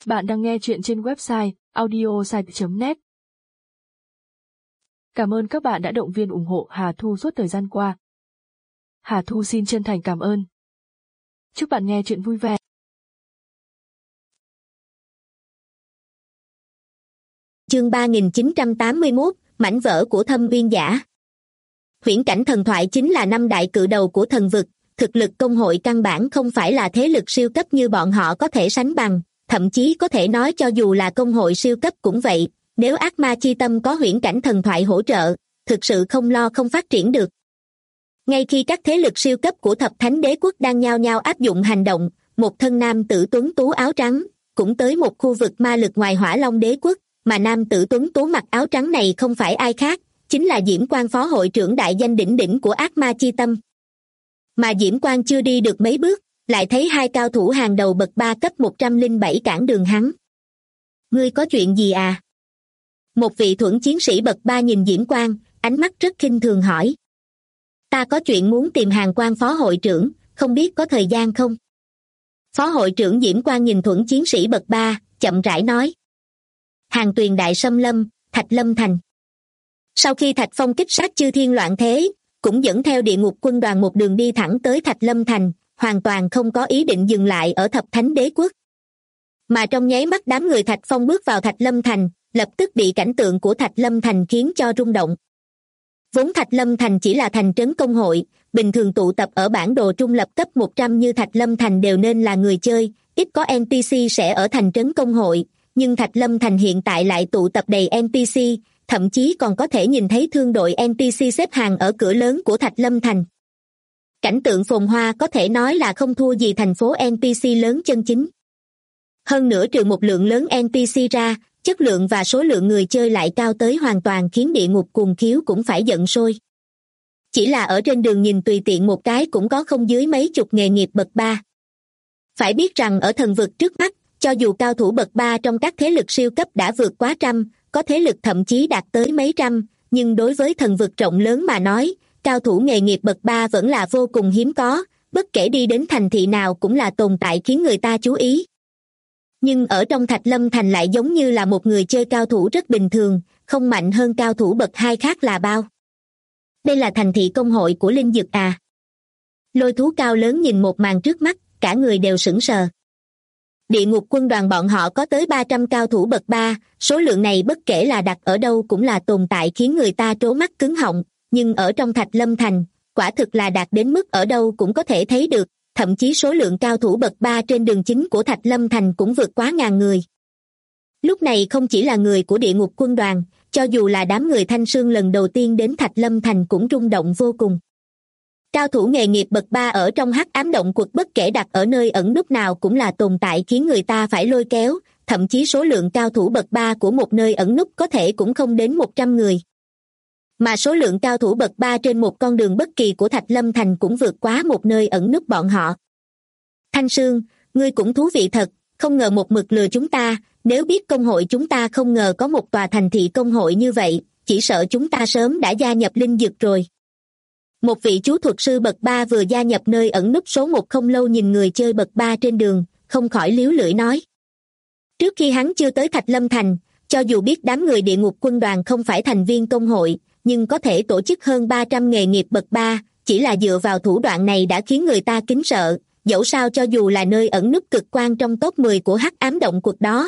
Bạn đang nghe chuyện trên website audiosite.net. Cảm ơn các bạn đã động viên ủng hộ Hà Thu suốt thời gian qua. Hà Thu xin chân thành cảm ơn. Chúc bạn nghe chuyện vui vẻ. Chương 3981, mảnh vỡ của Thâm Uyên Giả. Huyễn cảnh thần thoại chính là năm đại cự đầu của thần vực, thực lực công hội căn bản không phải là thế lực siêu cấp như bọn họ có thể sánh bằng, thậm chí có thể nói cho dù là công hội siêu cấp cũng vậy, nếu ác ma chi tâm có huyễn cảnh thần thoại hỗ trợ, thực sự không lo không phát triển được. Ngay khi các thế lực siêu cấp của thập thánh đế quốc đang nhao nhao áp dụng hành động, một thân nam tử tuấn tú áo trắng cũng tới một khu vực ma lực ngoài Hỏa Long đế quốc, mà nam tử tuấn tú mặc áo trắng này không phải ai khác, chính là Diễm Quang phó hội trưởng đại danh đỉnh đỉnh của ác ma chi tâm. Mà Diễm Quang chưa đi được mấy bước, lại thấy hai cao thủ hàng đầu bậc 3 cấp 107 cản đường hắn. Ngươi có chuyện gì à? Một vị thuẫn chiến sĩ bậc 3 nhìn Diễm Quang, ánh mắt rất khinh thường hỏi. Ta có chuyện muốn tìm Hàng Quang phó hội trưởng, không biết có thời gian không? Phó hội trưởng Diễm Quang nhìn thuẫn chiến sĩ bậc 3, chậm rãi nói. Hàng Tuyền đại xâm lâm, Thạch Lâm thành. Sau khi Thạch Phong kích sát chư thiên loạn thế, cũng dẫn theo địa ngục quân đoàn một đường đi thẳng tới Thạch Lâm thành, hoàn toàn không có ý định dừng lại ở thập thánh đế quốc. Mà trong nháy mắt đám người Thạch Phong bước vào Thạch Lâm thành, lập tức bị cảnh tượng của Thạch Lâm thành khiến cho rung động. Vốn Thạch Lâm thành chỉ là thành trấn công hội, bình thường tụ tập ở bản đồ trung lập cấp 100 như Thạch Lâm thành đều nên là người chơi, ít có NPC sẽ ở thành trấn công hội, nhưng Thạch Lâm thành hiện tại lại tụ tập đầy NPC, thậm chí còn có thể nhìn thấy thương đội NPC xếp hàng ở cửa lớn của Thạch Lâm thành. Cảnh tượng phồn hoa có thể nói là không thua gì thành phố NPC lớn chân chính. Hơn nữa trừ một lượng lớn NPC ra, chất lượng và số lượng người chơi lại cao tới hoàn toàn khiến địa ngục cuồng khiếu cũng phải giận sôi. Chỉ là ở trên đường nhìn tùy tiện một cái cũng có không dưới mấy chục nghề nghiệp bậc 3. Phải biết rằng ở thần vực trước mắt, cho dù cao thủ bậc 3 trong các thế lực siêu cấp đã vượt quá trăm, có thế lực thậm chí đạt tới mấy trăm, nhưng đối với thần vực rộng lớn mà nói, cao thủ nghề nghiệp bậc 3 vẫn là vô cùng hiếm có, bất kể đi đến thành thị nào cũng là tồn tại khiến người ta chú ý. Nhưng ở trong Thạch Lâm thành lại giống như là một người chơi cao thủ rất bình thường, không mạnh hơn cao thủ bậc 2 khác là bao. Đây là thành thị công hội của Linh Dực à? Lôi thú cao lớn nhìn một màn trước mắt, cả người đều sững sờ. Địa ngục quân đoàn bọn họ có tới 300 cao thủ bậc 3, số lượng này bất kể là đặt ở đâu cũng là tồn tại khiến người ta trố mắt cứng họng, nhưng ở trong Thạch Lâm thành, quả thực là đạt đến mức ở đâu cũng có thể thấy được, thậm chí số lượng cao thủ bậc 3 trên đường chính của Thạch Lâm thành cũng vượt quá ngàn người. Lúc này không chỉ là người của địa ngục quân đoàn, cho dù là đám người Thanh Sương lần đầu tiên đến Thạch Lâm thành cũng rung động vô cùng. Cao thủ nghề nghiệp bậc 3 ở trong hắc ám động quật bất kể đặt ở nơi ẩn núp nào cũng là tồn tại khiến người ta phải lôi kéo, thậm chí số lượng cao thủ bậc 3 của một nơi ẩn núp có thể cũng không đến 100 người. Mà số lượng cao thủ bậc 3 trên một con đường bất kỳ của Thạch Lâm thành cũng vượt quá một nơi ẩn núp bọn họ. Thanh Sương, ngươi cũng thú vị thật, không ngờ một mực lừa chúng ta, nếu biết công hội chúng ta không ngờ có một tòa thành thị công hội như vậy, chỉ sợ chúng ta sớm đã gia nhập Linh Dực rồi. Một vị chú thuật sư bậc 3 vừa gia nhập nơi ẩn núp số 1 không lâu nhìn người chơi bậc 3 trên đường, không khỏi líu lưỡi nói. Trước khi hắn chưa tới Thạch Lâm thành, cho dù biết đám người địa ngục quân đoàn không phải thành viên công hội, nhưng có thể tổ chức hơn 300 nghề nghiệp bậc 3, chỉ là dựa vào thủ đoạn này đã khiến người ta kính sợ, dẫu sao cho dù là nơi ẩn núp cực quan trong top 10 của hắc ám động quật đó.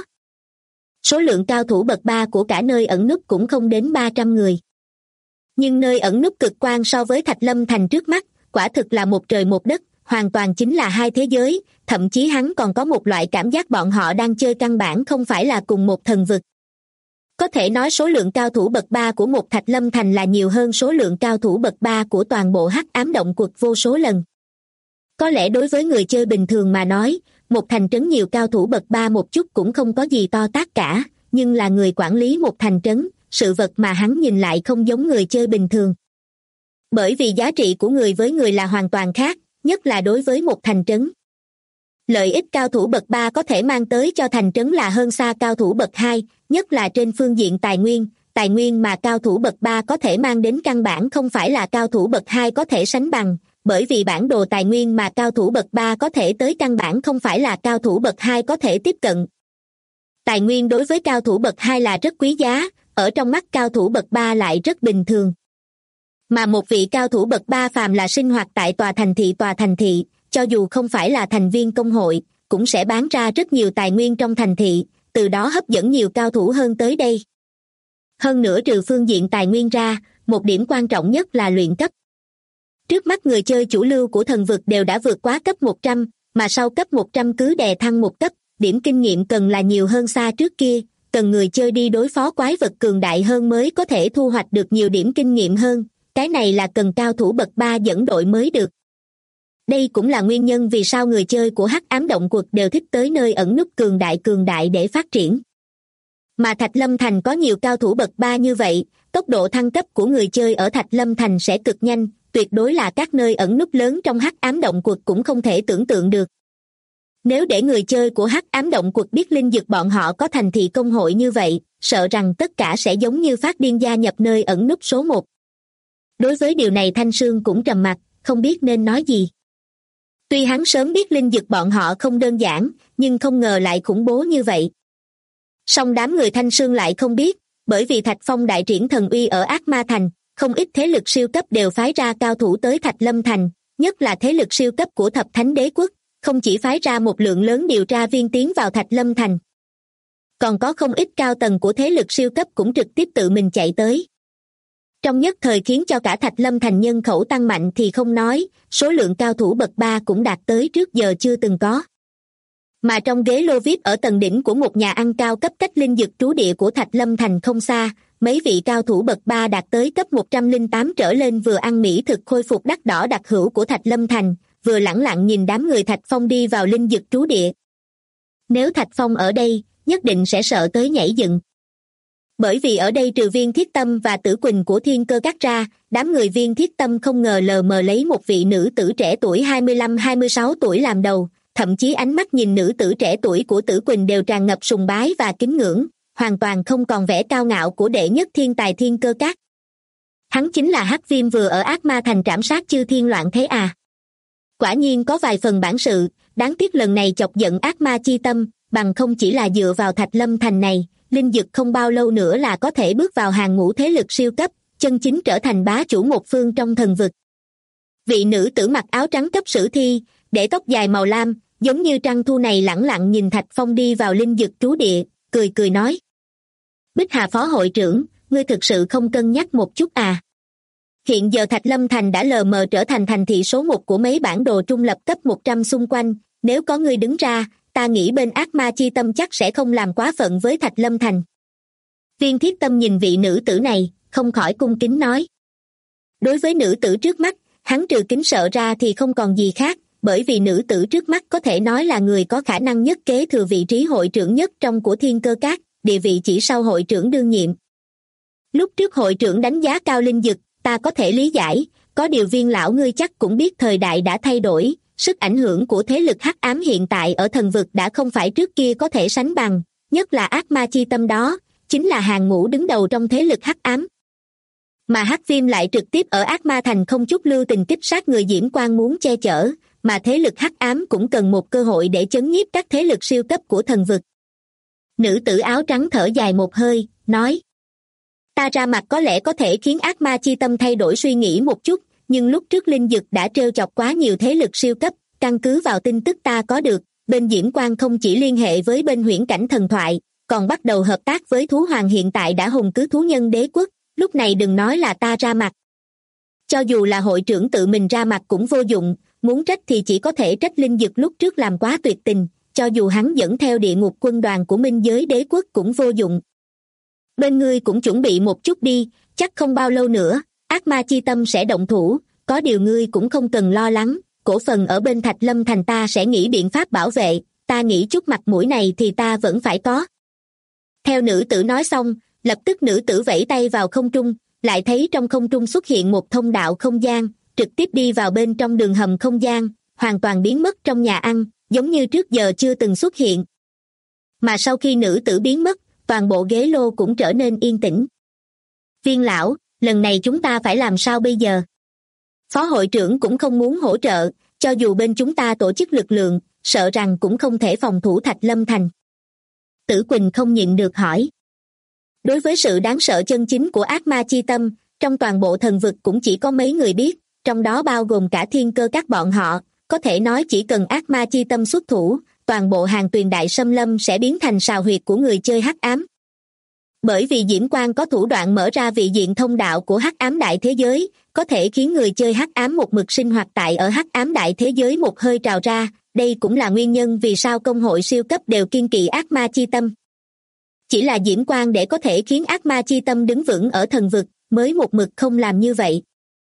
Số lượng cao thủ bậc 3 của cả nơi ẩn núp cũng không đến 300 người. Nhưng nơi ẩn núp cực quan so với Thạch Lâm thành trước mắt, quả thực là một trời một đất, hoàn toàn chính là hai thế giới, thậm chí hắn còn có một loại cảm giác bọn họ đang chơi căn bản không phải là cùng một thần vực. Có thể nói số lượng cao thủ bậc 3 của một Thạch Lâm thành là nhiều hơn số lượng cao thủ bậc 3 của toàn bộ hắc ám động quật vô số lần. Có lẽ đối với người chơi bình thường mà nói, một thành trấn nhiều cao thủ bậc 3 một chút cũng không có gì to tát cả, nhưng là người quản lý một thành trấn, sự vật mà hắn nhìn lại không giống người chơi bình thường. Bởi vì giá trị của người với người là hoàn toàn khác, nhất là đối với một thành trấn. Lợi ích cao thủ bậc 3 có thể mang tới cho thành trấn là hơn xa cao thủ bậc 2, nhất là trên phương diện tài nguyên mà cao thủ bậc 3 có thể mang đến căn bản không phải là cao thủ bậc 2 có thể sánh bằng, bởi vì bản đồ tài nguyên mà cao thủ bậc 3 có thể tới căn bản không phải là cao thủ bậc 2 có thể tiếp cận. Tài nguyên đối với cao thủ bậc 2 là rất quý giá, ở trong mắt cao thủ bậc 3 lại rất bình thường. Mà một vị cao thủ bậc 3 phàm là sinh hoạt tại tòa thành thị, cho dù không phải là thành viên công hội, cũng sẽ bán ra rất nhiều tài nguyên trong thành thị, từ đó hấp dẫn nhiều cao thủ hơn tới đây. Hơn nữa trừ phương diện tài nguyên ra, một điểm quan trọng nhất là luyện cấp. Trước mắt người chơi chủ lưu của thần vực đều đã vượt quá cấp 100, mà sau cấp 100 cứ đè thăng một cấp, điểm kinh nghiệm cần là nhiều hơn xa trước kia, cần người chơi đi đối phó quái vật cường đại hơn mới có thể thu hoạch được nhiều điểm kinh nghiệm hơn, cái này là cần cao thủ bậc 3 dẫn đội mới được. Đây cũng là nguyên nhân vì sao người chơi của Hắc Ám Động Quật đều thích tới nơi ẩn núp cường đại để phát triển. Mà Thạch Lâm Thành có nhiều cao thủ bậc 3 như vậy, tốc độ thăng cấp của người chơi ở Thạch Lâm Thành sẽ cực nhanh, tuyệt đối là các nơi ẩn núp lớn trong Hắc Ám Động Quật cũng không thể tưởng tượng được. Nếu để người chơi của Hắc Ám Động Quật biết Linh Dực bọn họ có thành thị công hội như vậy, sợ rằng tất cả sẽ giống như phát điên gia nhập nơi ẩn núp số 1. Đối với điều này Thanh Sương cũng trầm mặc, không biết nên nói gì. Tuy hắn sớm biết Linh Dực bọn họ không đơn giản, nhưng không ngờ lại khủng bố như vậy. Song đám người Thanh Sương lại không biết, bởi vì Thạch Phong đại triển thần uy ở Ác Ma Thành, không ít thế lực siêu cấp đều phái ra cao thủ tới Thạch Lâm Thành, nhất là thế lực siêu cấp của Thập Thánh Đế Quốc, không chỉ phái ra một lượng lớn điều tra viên tiến vào Thạch Lâm Thành. Còn có không ít cao tầng của thế lực siêu cấp cũng trực tiếp tự mình chạy tới. Trong nhất thời khiến cho cả Thạch Lâm Thành nhân khẩu tăng mạnh thì không nói, số lượng cao thủ bậc 3 cũng đạt tới trước giờ chưa từng có. Mà trong ghế lô VIP ở tầng đỉnh của một nhà ăn cao cấp cách Linh Dực trú địa của Thạch Lâm Thành không xa, mấy vị cao thủ bậc 3 đạt tới cấp 108 trở lên vừa ăn mỹ thực khôi phục đắt đỏ đặc hữu của Thạch Lâm Thành, vừa lẳng lặng nhìn đám người Thạch Phong đi vào Linh Dực trú địa. Nếu Thạch Phong ở đây, nhất định sẽ sợ tới nhảy dựng. Bởi vì ở đây trừ Viên Thiết Tâm và Tử Quỳnh của Thiên Cơ Các ra, đám người Viên Thiết Tâm không ngờ lờ mờ lấy một vị nữ tử trẻ tuổi 25-26 tuổi làm đầu, thậm chí ánh mắt nhìn nữ tử trẻ tuổi của Tử Quỳnh đều tràn ngập sùng bái và kính ngưỡng, hoàn toàn không còn vẻ cao ngạo của đệ nhất thiên tài Thiên Cơ Các. Hắn chính là Hắc Viêm vừa ở Ác Ma Thành trảm sát chư thiên loạn thế à. Quả nhiên có vài phần bản sự, đáng tiếc lần này chọc giận ác ma chi tâm, bằng không chỉ là dựa vào Thạch Lâm Thành này, Linh Dực không bao lâu nữa là có thể bước vào hàng ngũ thế lực siêu cấp, chân chính trở thành bá chủ một phương trong thần vực. Vị nữ tử mặc áo trắng cấp sử thi, để tóc dài màu lam, giống như trăng thu này lẳng lặng nhìn Thạch Phong đi vào Linh Dực trú địa, cười cười nói. Bích Hà phó hội trưởng, ngươi thực sự không cân nhắc một chút à? Hiện giờ Thạch Lâm Thành đã lờ mờ trở thành thành thị số 1 của mấy bản đồ trung lập cấp 100 xung quanh, nếu có ngươi đứng ra, ta nghĩ bên ác ma chi tâm chắc sẽ không làm quá phận với Thạch Lâm Thành. Viên Thiết Tâm nhìn vị nữ tử này, không khỏi cung kính nói. Đối với nữ tử trước mắt, hắn trừ kính sợ ra thì không còn gì khác, bởi vì nữ tử trước mắt có thể nói là người có khả năng nhất kế thừa vị trí hội trưởng nhất trong của Thiên Cơ Các, địa vị chỉ sau hội trưởng đương nhiệm. Lúc trước hội trưởng đánh giá cao Linh Dực, ta có thể lý giải, có điều Viên lão ngươi chắc cũng biết thời đại đã thay đổi, sức ảnh hưởng của thế lực hắc ám hiện tại ở thần vực đã không phải trước kia có thể sánh bằng, nhất là ác ma chi tâm đó, chính là hàng ngũ đứng đầu trong thế lực hắc ám. Mà Hắc Viêm lại trực tiếp ở Ác Ma Thành không chút lưu tình kích sát người Diễm Quang muốn che chở, mà thế lực hắc ám cũng cần một cơ hội để chấn nhiếp các thế lực siêu cấp của thần vực. Nữ tử áo trắng thở dài một hơi, nói. Ta ra mặt có lẽ có thể khiến ác ma chi tâm thay đổi suy nghĩ một chút, nhưng lúc trước Linh Dực đã trêu chọc quá nhiều thế lực siêu cấp, căn cứ vào tin tức ta có được, bên Diễm Quang không chỉ liên hệ với bên Huyễn Cảnh Thần Thoại, còn bắt đầu hợp tác với thú hoàng hiện tại đã hùng cứ thú nhân đế quốc, lúc này đừng nói là ta ra mặt. Cho dù là hội trưởng tự mình ra mặt cũng vô dụng, muốn trách thì chỉ có thể trách Linh Dực lúc trước làm quá tuyệt tình, cho dù hắn dẫn theo địa ngục quân đoàn của minh giới đế quốc cũng vô dụng. Bên ngươi cũng chuẩn bị một chút đi, chắc không bao lâu nữa, ác ma chi tâm sẽ động thủ, có điều ngươi cũng không cần lo lắng, cổ phần ở bên Thạch Lâm Thành ta sẽ nghĩ biện pháp bảo vệ, ta nghĩ chút mặt mũi này thì ta vẫn phải có. Theo nữ tử nói xong, lập tức nữ tử vẫy tay vào không trung, lại thấy trong không trung xuất hiện một thông đạo không gian, trực tiếp đi vào bên trong đường hầm không gian, hoàn toàn biến mất trong nhà ăn, giống như trước giờ chưa từng xuất hiện. Mà sau khi nữ tử biến mất, toàn bộ ghế lô cũng trở nên yên tĩnh. Viên lão, lần này chúng ta phải làm sao bây giờ? Phó hội trưởng cũng không muốn hỗ trợ, cho dù bên chúng ta tổ chức lực lượng, sợ rằng cũng không thể phòng thủ Thạch Lâm Thành. Tử Quỳnh không nhịn được hỏi. Đối với sự đáng sợ chân chính của ác ma chi tâm, trong toàn bộ thần vực cũng chỉ có mấy người biết, trong đó bao gồm cả Thiên Cơ các bọn họ, có thể nói chỉ cần ác ma chi tâm xuất thủ, toàn bộ hàng tuyền đại xâm lâm sẽ biến thành sào huyệt của người chơi hắc ám. Bởi vì Diễm Quang có thủ đoạn mở ra vị diện thông đạo của hắc ám đại thế giới, có thể khiến người chơi hắc ám một mực sinh hoạt tại ở hắc ám đại thế giới một hơi trào ra, đây cũng là nguyên nhân vì sao công hội siêu cấp đều kiêng kỵ ác ma chi tâm. Chỉ là Diễm Quang để có thể khiến ác ma chi tâm đứng vững ở thần vực, mới một mực không làm như vậy.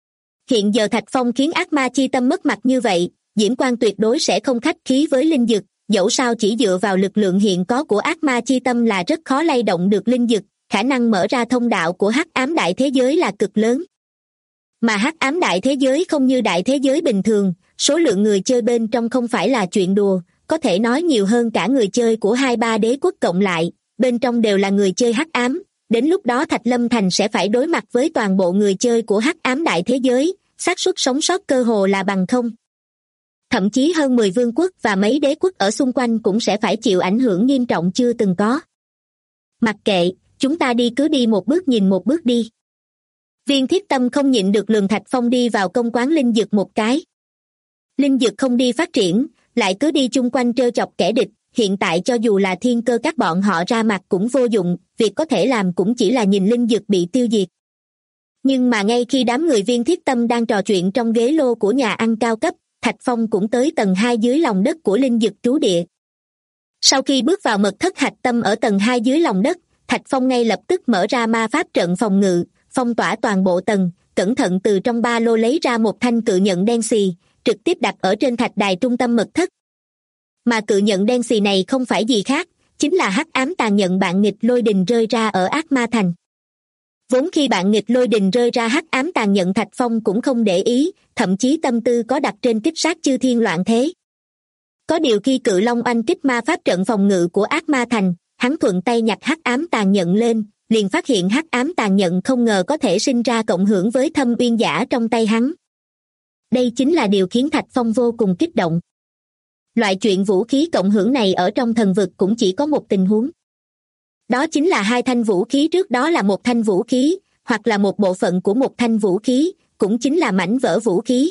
Hiện giờ Thạch Phong khiến ác ma chi tâm mất mặt như vậy, Diễm Quang tuyệt đối sẽ không khách khí với linh dực, dẫu sao chỉ dựa vào lực lượng hiện có của ác ma chi tâm là rất khó lay động được linh dực, khả năng mở ra thông đạo của hắc ám đại thế giới là cực lớn. Mà hắc ám đại thế giới không như đại thế giới bình thường, số lượng người chơi bên trong không phải là chuyện đùa, có thể nói nhiều hơn cả người chơi của 2-3 đế quốc cộng lại, bên trong đều là người chơi hắc ám, đến lúc đó Thạch Lâm Thành sẽ phải đối mặt với toàn bộ người chơi của hắc ám đại thế giới, xác suất sống sót cơ hồ là bằng không. Thậm chí hơn 10 vương quốc và mấy đế quốc ở xung quanh cũng sẽ phải chịu ảnh hưởng nghiêm trọng chưa từng có. Mặc kệ, chúng ta cứ đi một bước nhìn một bước đi. Viên Thiết Tâm không nhịn được lườm Thạch Phong đi vào công quán linh dược một cái. Linh dược không đi phát triển, lại cứ đi chung quanh trêu chọc kẻ địch, hiện tại cho dù là Thiên Cơ các bọn họ ra mặt cũng vô dụng, việc có thể làm cũng chỉ là nhìn linh dược bị tiêu diệt. Nhưng mà ngay khi đám người Viên Thiết Tâm đang trò chuyện trong ghế lô của nhà ăn cao cấp, Thạch Phong cũng tới tầng 2 dưới lòng đất của linh dược trú địa. Sau khi bước vào mật thất hạch tâm ở tầng 2 dưới lòng đất, Thạch Phong ngay lập tức mở ra ma pháp trận phòng ngự, phong tỏa toàn bộ tầng, cẩn thận từ trong ba lô lấy ra một thanh cự nhận đen xì, trực tiếp đặt ở trên thạch đài trung tâm mật thất. Mà cự nhận đen xì này không phải gì khác, chính là hắc ám tàn nhận bạn nghịch lôi đình rơi ra ở ác ma thành. Vốn khi bạn nghịch lôi đình rơi ra hắc ám tàn nhận, Thạch Phong cũng không để ý, thậm chí tâm tư có đặt trên kích sát chư thiên loạn thế. Có điều khi cự long oanh kích ma pháp trận phòng ngự của ác ma thành, hắn thuận tay nhặt hắc ám tàn nhận lên, liền phát hiện hắc ám tàn nhận không ngờ có thể sinh ra cộng hưởng với thâm uyên giả trong tay hắn. Đây chính là điều khiến Thạch Phong vô cùng kích động. Loại chuyện vũ khí cộng hưởng này ở trong thần vực cũng chỉ có một tình huống. Đó chính là hai thanh vũ khí trước đó là một thanh vũ khí, hoặc là một bộ phận của một thanh vũ khí, cũng chính là mảnh vỡ vũ khí.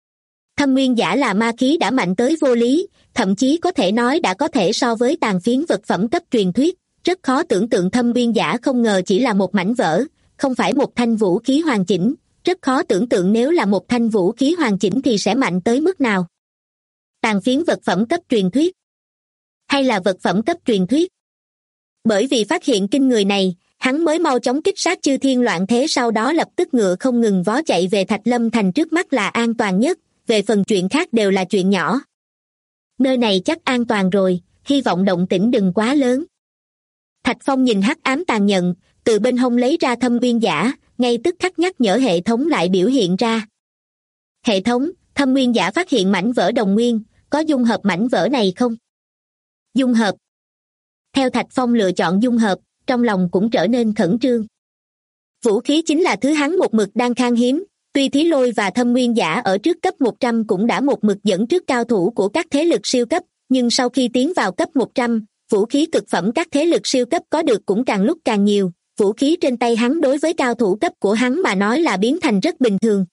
Thâm nguyên giả là ma khí đã mạnh tới vô lý, thậm chí có thể nói đã có thể so với tàn phiến vật phẩm cấp truyền thuyết, rất khó tưởng tượng thâm nguyên giả không ngờ chỉ là một mảnh vỡ, không phải một thanh vũ khí hoàn chỉnh, rất khó tưởng tượng nếu là một thanh vũ khí hoàn chỉnh thì sẽ mạnh tới mức nào. Tàn phiến vật phẩm cấp truyền thuyết, hay là vật phẩm cấp truyền thuyết? Bởi vì phát hiện kinh người này, hắn mới mau chóng kích sát chư thiên loạn thế, sau đó lập tức ngựa không ngừng vó chạy về Thạch Lâm Thành, trước mắt là an toàn nhất, về phần chuyện khác đều là chuyện nhỏ. Nơi này chắc an toàn rồi, hy vọng động tĩnh đừng quá lớn. Thạch Phong nhìn hắc ám tàn nhận, từ bên hông lấy ra thâm uyên giả, ngay tức khắc nhắc nhở hệ thống lại biểu hiện ra. Hệ thống, thâm uyên giả phát hiện mảnh vỡ đồng nguyên, có dung hợp mảnh vỡ này không? Dung hợp. Theo Thạch Phong lựa chọn dung hợp, trong lòng cũng trở nên khẩn trương. Vũ khí chính là thứ hắn một mực đang khan hiếm, tuy Thí Lôi và Thâm Nguyên Giả ở trước cấp 100 cũng đã một mực dẫn trước cao thủ của các thế lực siêu cấp, nhưng sau khi tiến vào cấp 100, vũ khí cực phẩm các thế lực siêu cấp có được cũng càng lúc càng nhiều, vũ khí trên tay hắn đối với cao thủ cấp của hắn mà nói là biến thành rất bình thường.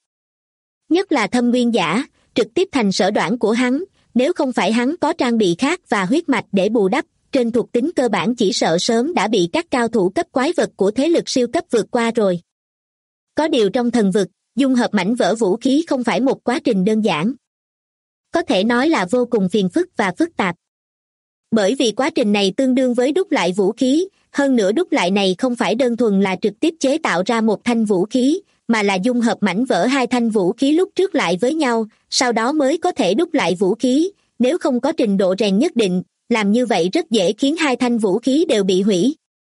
Nhất là Thâm Nguyên Giả, trực tiếp thành sở đoản của hắn, nếu không phải hắn có trang bị khác và huyết mạch để bù đắp, trên thuộc tính cơ bản chỉ sợ sớm đã bị các cao thủ cấp quái vật của thế lực siêu cấp vượt qua rồi. Có điều trong thần vực, dung hợp mảnh vỡ vũ khí không phải một quá trình đơn giản. Có thể nói là vô cùng phiền phức và phức tạp. Bởi vì quá trình này tương đương với đúc lại vũ khí, hơn nữa đúc lại này không phải đơn thuần là trực tiếp chế tạo ra một thanh vũ khí, mà là dung hợp mảnh vỡ hai thanh vũ khí lúc trước lại với nhau, sau đó mới có thể đúc lại vũ khí, nếu không có trình độ rèn nhất định, làm như vậy rất dễ khiến hai thanh vũ khí đều bị hủy.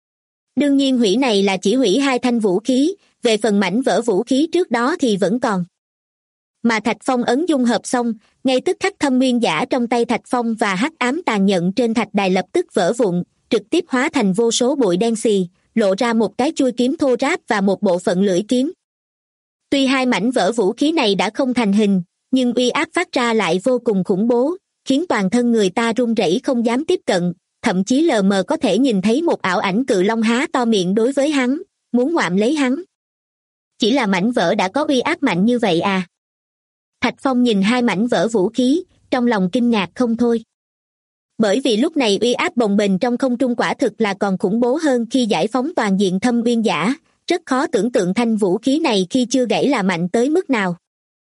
Đương nhiên hủy này là chỉ hủy hai thanh vũ khí, về phần mảnh vỡ vũ khí trước đó thì vẫn còn. Mà Thạch Phong ấn dung hợp xong, ngay tức khắc Thâm Nguyên Giả trong tay Thạch Phong và hắc ám tàn nhận trên thạch đài lập tức vỡ vụn, trực tiếp hóa thành vô số bụi đen xì, lộ ra một cái chuôi kiếm thô ráp và một bộ phận lưỡi kiếm. Tuy hai mảnh vỡ vũ khí này đã không thành hình, nhưng uy áp phát ra lại vô cùng khủng bố, khiến toàn thân người ta run rẩy không dám tiếp cận, thậm chí lờ mờ có thể nhìn thấy một ảo ảnh cự long há to miệng đối với hắn, muốn ngoạm lấy hắn. Chỉ là mảnh vỡ đã có uy áp mạnh như vậy à? Thạch Phong nhìn hai mảnh vỡ vũ khí, trong lòng kinh ngạc không thôi. Bởi vì lúc này uy áp bồng bềnh trong không trung quả thực là còn khủng bố hơn khi giải phóng toàn diện thâm uyên giả, rất khó tưởng tượng thanh vũ khí này khi chưa gãy là mạnh tới mức nào.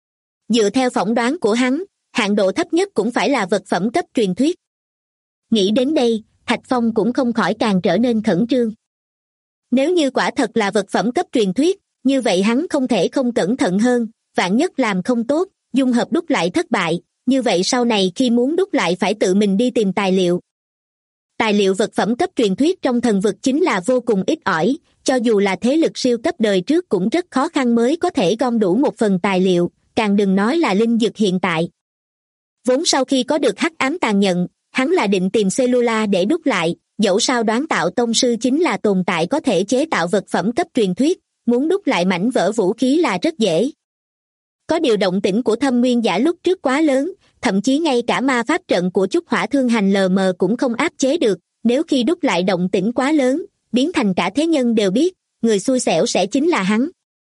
Dựa theo phỏng đoán của hắn, hạn độ thấp nhất cũng phải là vật phẩm cấp truyền thuyết. Nghĩ đến đây, Thạch Phong cũng không khỏi càng trở nên khẩn trương. Nếu như quả thật là vật phẩm cấp truyền thuyết, như vậy hắn không thể không cẩn thận hơn, vạn nhất làm không tốt, dung hợp đúc lại thất bại, như vậy sau này khi muốn đúc lại phải tự mình đi tìm tài liệu. Tài liệu vật phẩm cấp truyền thuyết trong thần vực chính là vô cùng ít ỏi, cho dù là thế lực siêu cấp đời trước cũng rất khó khăn mới có thể gom đủ một phần tài liệu, càng đừng nói là linh dược hiện tại. Vốn sau khi có được hắc ám tàn nhận, hắn là định tìm Cellula để đúc lại, dẫu sao đoán tạo tông sư chính là tồn tại có thể chế tạo vật phẩm cấp truyền thuyết, muốn đúc lại mảnh vỡ vũ khí là rất dễ. Có điều động tĩnh của thâm nguyên giả lúc trước quá lớn, thậm chí ngay cả ma pháp trận của Chúc Hỏa Thương Hành lờ mờ cũng không áp chế được, nếu khi đúc lại động tĩnh quá lớn, biến thành cả thế nhân đều biết, người xui xẻo sẽ chính là hắn.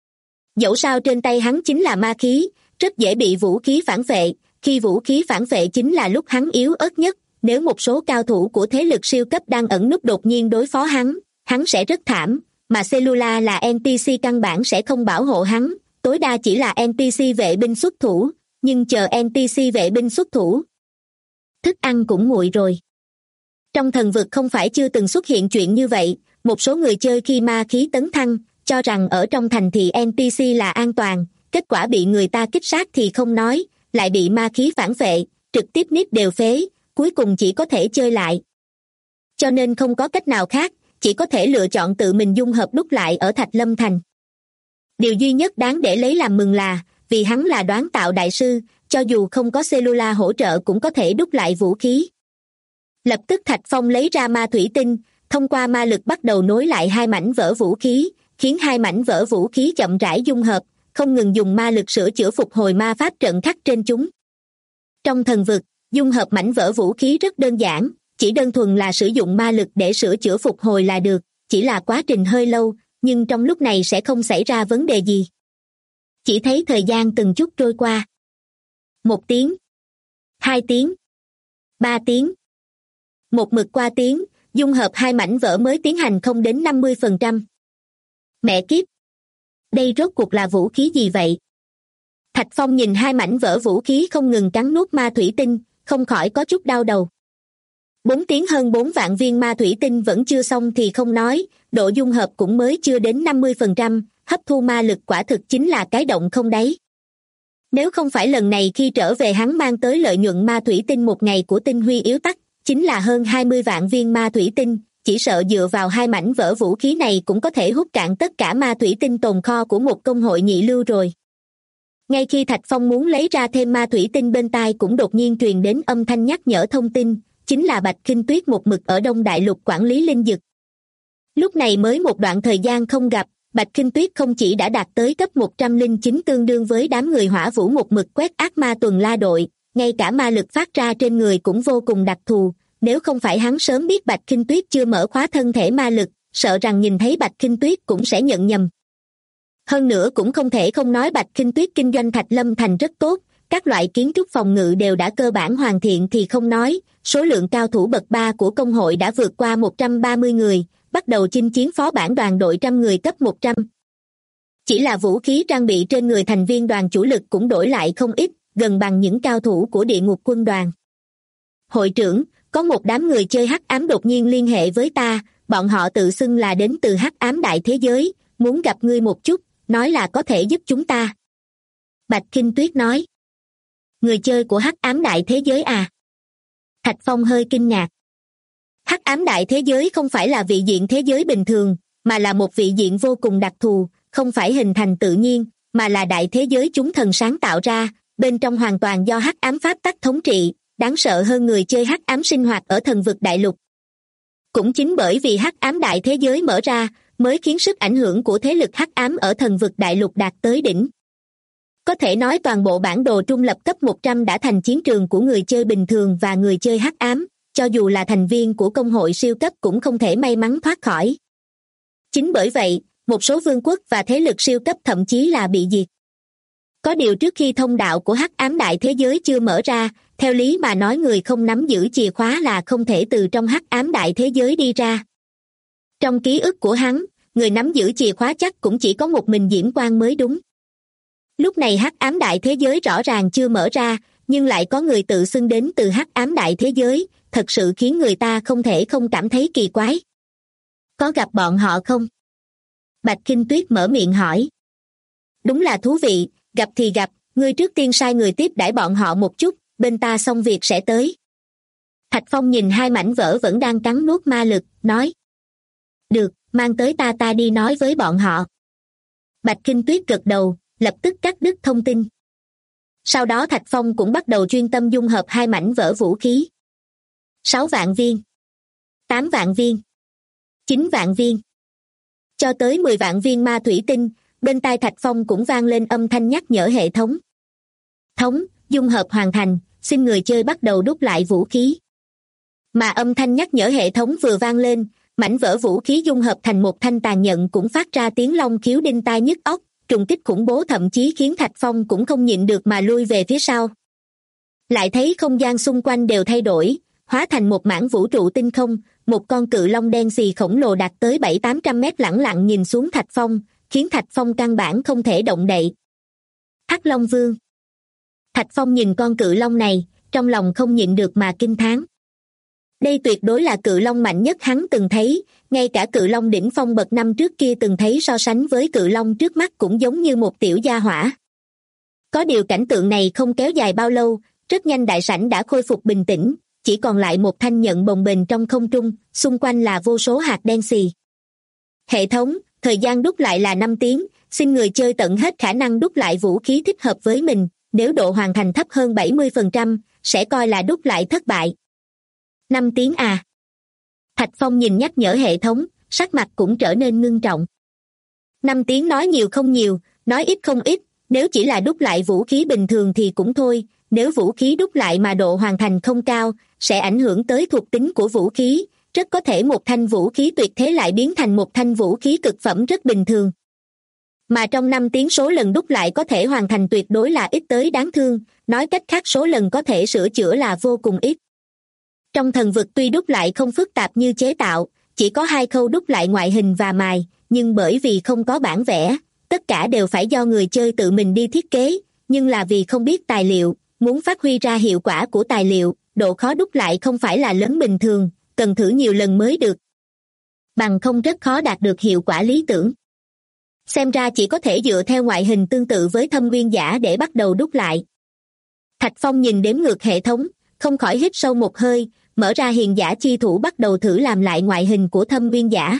Dẫu sao trên tay hắn chính là ma khí, rất dễ bị vũ khí phản vệ, khi vũ khí phản vệ chính là lúc hắn yếu ớt nhất, nếu một số cao thủ của thế lực siêu cấp đang ẩn núp đột nhiên đối phó hắn sẽ rất thảm, mà Cellula là NPC căn bản sẽ không bảo hộ hắn, tối đa chỉ là NPC vệ binh xuất thủ, nhưng chờ NPC vệ binh xuất thủ, thức ăn cũng nguội rồi. Trong thần vực không phải chưa từng xuất hiện chuyện như vậy, một số người chơi khi ma khí tấn thăng, cho rằng ở trong thành thị NPC là an toàn, kết quả bị người ta kích sát thì không nói, lại bị ma khí phản vệ, trực tiếp nít đều phế, cuối cùng chỉ có thể chơi lại. Cho nên không có cách nào khác, chỉ có thể lựa chọn tự mình dung hợp đúc lại ở Thạch Lâm Thành. Điều duy nhất đáng để lấy làm mừng là, vì hắn là đoán tạo đại sư, cho dù không có Cellula hỗ trợ cũng có thể đúc lại vũ khí. Lập tức Thạch Phong lấy ra ma thủy tinh, thông qua ma lực bắt đầu nối lại hai mảnh vỡ vũ khí, khiến hai mảnh vỡ vũ khí chậm rãi dung hợp, không ngừng dùng ma lực sửa chữa phục hồi ma pháp trận khắc trên chúng. Trong thần vực, dung hợp mảnh vỡ vũ khí rất đơn giản, chỉ đơn thuần là sử dụng ma lực để sửa chữa phục hồi là được, chỉ là quá trình hơi lâu, nhưng trong lúc này sẽ không xảy ra vấn đề gì. Chỉ thấy thời gian từng chút trôi qua. 1 tiếng, 2 tiếng, 3 tiếng. Một mực qua tiếng, dung hợp hai mảnh vỡ mới tiến hành không đến 50%. Mẹ kiếp! Đây rốt cuộc là vũ khí gì vậy? Thạch Phong nhìn hai mảnh vỡ vũ khí không ngừng cắn nuốt ma thủy tinh, không khỏi có chút đau đầu. 4 tiếng hơn 4 vạn viên ma thủy tinh vẫn chưa xong thì không nói, độ dung hợp cũng mới chưa đến 50%, hấp thu ma lực quả thực chính là cái động không đáy. Nếu không phải lần này khi trở về hắn mang tới lợi nhuận ma thủy tinh một ngày của tinh huy yếu tắc, chính là hơn 20 vạn viên ma thủy tinh, chỉ sợ dựa vào hai mảnh vỡ vũ khí này cũng có thể hút cạn tất cả ma thủy tinh tồn kho của một công hội nhị lưu rồi. Ngay khi Thạch Phong muốn lấy ra thêm ma thủy tinh bên tai cũng đột nhiên truyền đến âm thanh nhắc nhở thông tin, chính là Bạch Khinh Tuyết một mực ở Đông Đại Lục quản lý linh dực. Lúc này mới một đoạn thời gian không gặp, Bạch Khinh Tuyết không chỉ đã đạt tới cấp 109 tương đương với đám người Hỏa Vũ một mực quét ác ma tuần la đội, ngay cả ma lực phát ra trên người cũng vô cùng đặc thù, nếu không phải hắn sớm biết Bạch Khinh Tuyết chưa mở khóa thân thể ma lực, sợ rằng nhìn thấy Bạch Khinh Tuyết cũng sẽ nhận nhầm. Hơn nữa cũng không thể không nói Bạch Khinh Tuyết kinh doanh Thạch Lâm Thành rất tốt, các loại kiến trúc phòng ngự đều đã cơ bản hoàn thiện thì không nói, số lượng cao thủ bậc 3 của công hội đã vượt qua 130 người, bắt đầu chinh chiến phó bản đoàn đội trăm người cấp 100. Chỉ là vũ khí trang bị trên người thành viên đoàn chủ lực cũng đổi lại không ít, gần bằng những cao thủ của địa ngục quân đoàn. Hội trưởng, có một đám người chơi hắc ám đột nhiên liên hệ với ta, bọn họ tự xưng là đến từ hắc ám đại thế giới, muốn gặp ngươi một chút, nói là có thể giúp chúng ta. Bạch Khinh Tuyết nói. Người chơi của hắc ám đại thế giới à? Thạch Phong hơi kinh ngạc. Hắc ám đại thế giới không phải là vị diện thế giới bình thường, mà là một vị diện vô cùng đặc thù, không phải hình thành tự nhiên, mà là đại thế giới chúng thần sáng tạo ra, bên trong hoàn toàn do hắc ám pháp tắc thống trị, đáng sợ hơn người chơi hắc ám sinh hoạt ở thần vực đại lục. Cũng chính bởi vì hắc ám đại thế giới mở ra, mới khiến sức ảnh hưởng của thế lực hắc ám ở thần vực đại lục đạt tới đỉnh. Có thể nói toàn bộ bản đồ trung lập cấp 100 đã thành chiến trường của người chơi bình thường và người chơi hắc ám, cho dù là thành viên của công hội siêu cấp cũng không thể may mắn thoát khỏi. Chính bởi vậy, một số vương quốc và thế lực siêu cấp thậm chí là bị diệt. Có điều trước khi thông đạo của hắc ám đại thế giới chưa mở ra, theo lý mà nói người không nắm giữ chìa khóa là không thể từ trong hắc ám đại thế giới đi ra. Trong ký ức của hắn, người nắm giữ chìa khóa chắc cũng chỉ có một mình Diễm Quang mới đúng. Lúc này hắc ám đại thế giới rõ ràng chưa mở ra, nhưng lại có người tự xưng đến từ hắc ám đại thế giới, thật sự khiến người ta không thể không cảm thấy kỳ quái. Có gặp bọn họ không? Bạch Kinh Tuyết mở miệng hỏi. Đúng là thú vị, gặp thì gặp, ngươi trước tiên sai người tiếp đãi bọn họ một chút, bên ta xong việc sẽ tới. Thạch Phong nhìn hai mảnh vỡ vẫn đang cắn nuốt ma lực, nói. Được, mang tới ta đi nói với bọn họ. Bạch Kinh Tuyết gật đầu, lập tức cắt đứt thông tin. Sau đó Thạch Phong cũng bắt đầu chuyên tâm dung hợp hai mảnh vỡ vũ khí. 6 vạn viên, 8 vạn viên, 9 vạn viên. Cho tới 10 vạn viên ma thủy tinh, bên tai Thạch Phong cũng vang lên âm thanh nhắc nhở hệ thống. Dung hợp hoàn thành, xin người chơi bắt đầu đúc lại vũ khí. Mà âm thanh nhắc nhở hệ thống vừa vang lên, mảnh vỡ vũ khí dung hợp thành một thanh tàn nhận cũng phát ra tiếng long khiếu đinh tai nhức óc, trùng kích khủng bố thậm chí khiến Thạch Phong cũng không nhịn được mà lui về phía sau. Lại thấy không gian xung quanh đều thay đổi, hóa thành một mảng vũ trụ tinh không, một con cự long đen xì khổng lồ đạt tới 700-800 mét lẳng lặng nhìn xuống Thạch Phong, khiến Thạch Phong căn bản không thể động đậy. Hắc Long Vương. Thạch Phong nhìn con cự long này, trong lòng không nhịn được mà kinh thán. Đây tuyệt đối là cự long mạnh nhất hắn từng thấy, ngay cả cự long đỉnh phong bậc năm trước kia từng thấy so sánh với cự long trước mắt cũng giống như một tiểu gia hỏa. Có điều cảnh tượng này không kéo dài bao lâu, rất nhanh đại sảnh đã khôi phục bình tĩnh, chỉ còn lại một thanh nhận bồng bềnh trong không trung, xung quanh là vô số hạt đen xì. Hệ thống, thời gian đúc lại là 5 tiếng, xin người chơi tận hết khả năng đúc lại vũ khí thích hợp với mình, nếu độ hoàn thành thấp hơn 70%, sẽ coi là đúc lại thất bại. 5 tiếng à? Thạch Phong nhìn nhắc nhở hệ thống, sắc mặt cũng trở nên ngưng trọng. 5 tiếng nói nhiều không nhiều, nói ít không ít, nếu chỉ là đúc lại vũ khí bình thường thì cũng thôi, nếu vũ khí đúc lại mà độ hoàn thành không cao, sẽ ảnh hưởng tới thuộc tính của vũ khí, rất có thể một thanh vũ khí tuyệt thế lại biến thành một thanh vũ khí cực phẩm rất bình thường. Mà trong 5 tiếng số lần đúc lại có thể hoàn thành tuyệt đối là ít tới đáng thương, nói cách khác số lần có thể sửa chữa là vô cùng ít. Trong thần vực tuy đúc lại không phức tạp như chế tạo, chỉ có 2 khâu đúc lại ngoại hình và mài, nhưng bởi vì không có bản vẽ, tất cả đều phải do người chơi tự mình đi thiết kế, nhưng là vì không biết tài liệu, muốn phát huy ra hiệu quả của tài liệu, độ khó đúc lại không phải là lớn bình thường, cần thử nhiều lần mới được. Bằng không rất khó đạt được hiệu quả lý tưởng. Xem ra chỉ có thể dựa theo ngoại hình tương tự với Thâm Nguyên Giả để bắt đầu đúc lại. Thạch Phong nhìn đếm ngược hệ thống, không khỏi hít sâu một hơi, mở ra hiền giả chi thủ bắt đầu thử làm lại ngoại hình của Thâm Nguyên Giả.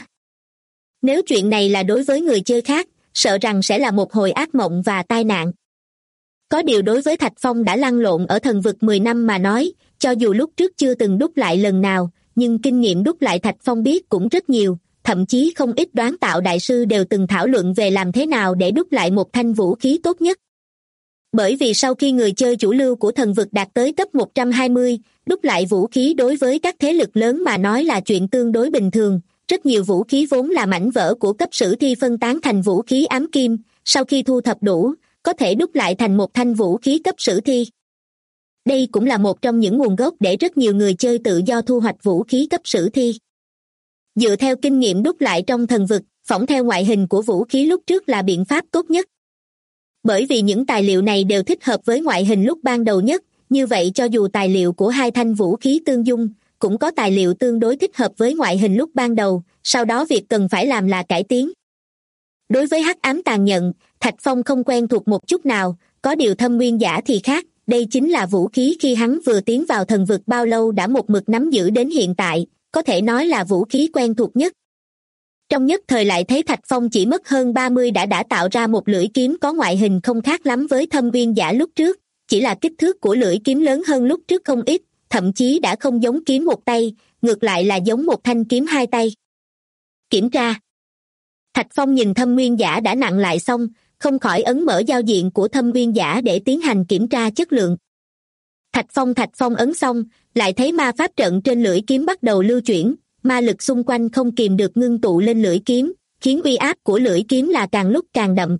Nếu chuyện này là đối với người chơi khác, sợ rằng sẽ là một hồi ác mộng và tai nạn. Có điều đối với Thạch Phong đã lăn lộn ở thần vực 10 năm mà nói, cho dù lúc trước chưa từng đúc lại lần nào, nhưng kinh nghiệm đúc lại Thạch Phong biết cũng rất nhiều, thậm chí không ít đoán tạo đại sư đều từng thảo luận về làm thế nào để đúc lại một thanh vũ khí tốt nhất. Bởi vì sau khi người chơi chủ lưu của thần vực đạt tới cấp 120, đúc lại vũ khí đối với các thế lực lớn mà nói là chuyện tương đối bình thường, rất nhiều vũ khí vốn là mảnh vỡ của cấp sử thi phân tán thành vũ khí ám kim, sau khi thu thập đủ, có thể đúc lại thành một thanh vũ khí cấp sử thi. Đây cũng là một trong những nguồn gốc để rất nhiều người chơi tự do thu hoạch vũ khí cấp sử thi. Dựa theo kinh nghiệm đúc lại trong thần vực, phỏng theo ngoại hình của vũ khí lúc trước là biện pháp tốt nhất. Bởi vì những tài liệu này đều thích hợp với ngoại hình lúc ban đầu nhất, như vậy cho dù tài liệu của hai thanh vũ khí tương dung, cũng có tài liệu tương đối thích hợp với ngoại hình lúc ban đầu, sau đó việc cần phải làm là cải tiến. Đối với hắc ám tàn nhận, Thạch Phong không quen thuộc một chút nào, có điều Thâm Nguyên Giả thì khác, đây chính là vũ khí khi hắn vừa tiến vào thần vực bao lâu đã một mực nắm giữ đến hiện tại, có thể nói là vũ khí quen thuộc nhất. Trong nhất thời lại thấy Thạch Phong chỉ mất hơn 30 đã tạo ra một lưỡi kiếm có ngoại hình không khác lắm với Thâm Nguyên Giả lúc trước, chỉ là kích thước của lưỡi kiếm lớn hơn lúc trước không ít, thậm chí đã không giống kiếm một tay, ngược lại là giống một thanh kiếm hai tay. Kiểm tra. Thạch Phong nhìn Thâm Nguyên Giả đã nặng lại xong, không khỏi ấn mở giao diện của Thâm Nguyên Giả để tiến hành kiểm tra chất lượng. Thạch Phong ấn xong, lại thấy ma pháp trận trên lưỡi kiếm bắt đầu lưu chuyển, ma lực xung quanh không kìm được ngưng tụ lên lưỡi kiếm, khiến uy áp của lưỡi kiếm là càng lúc càng đậm.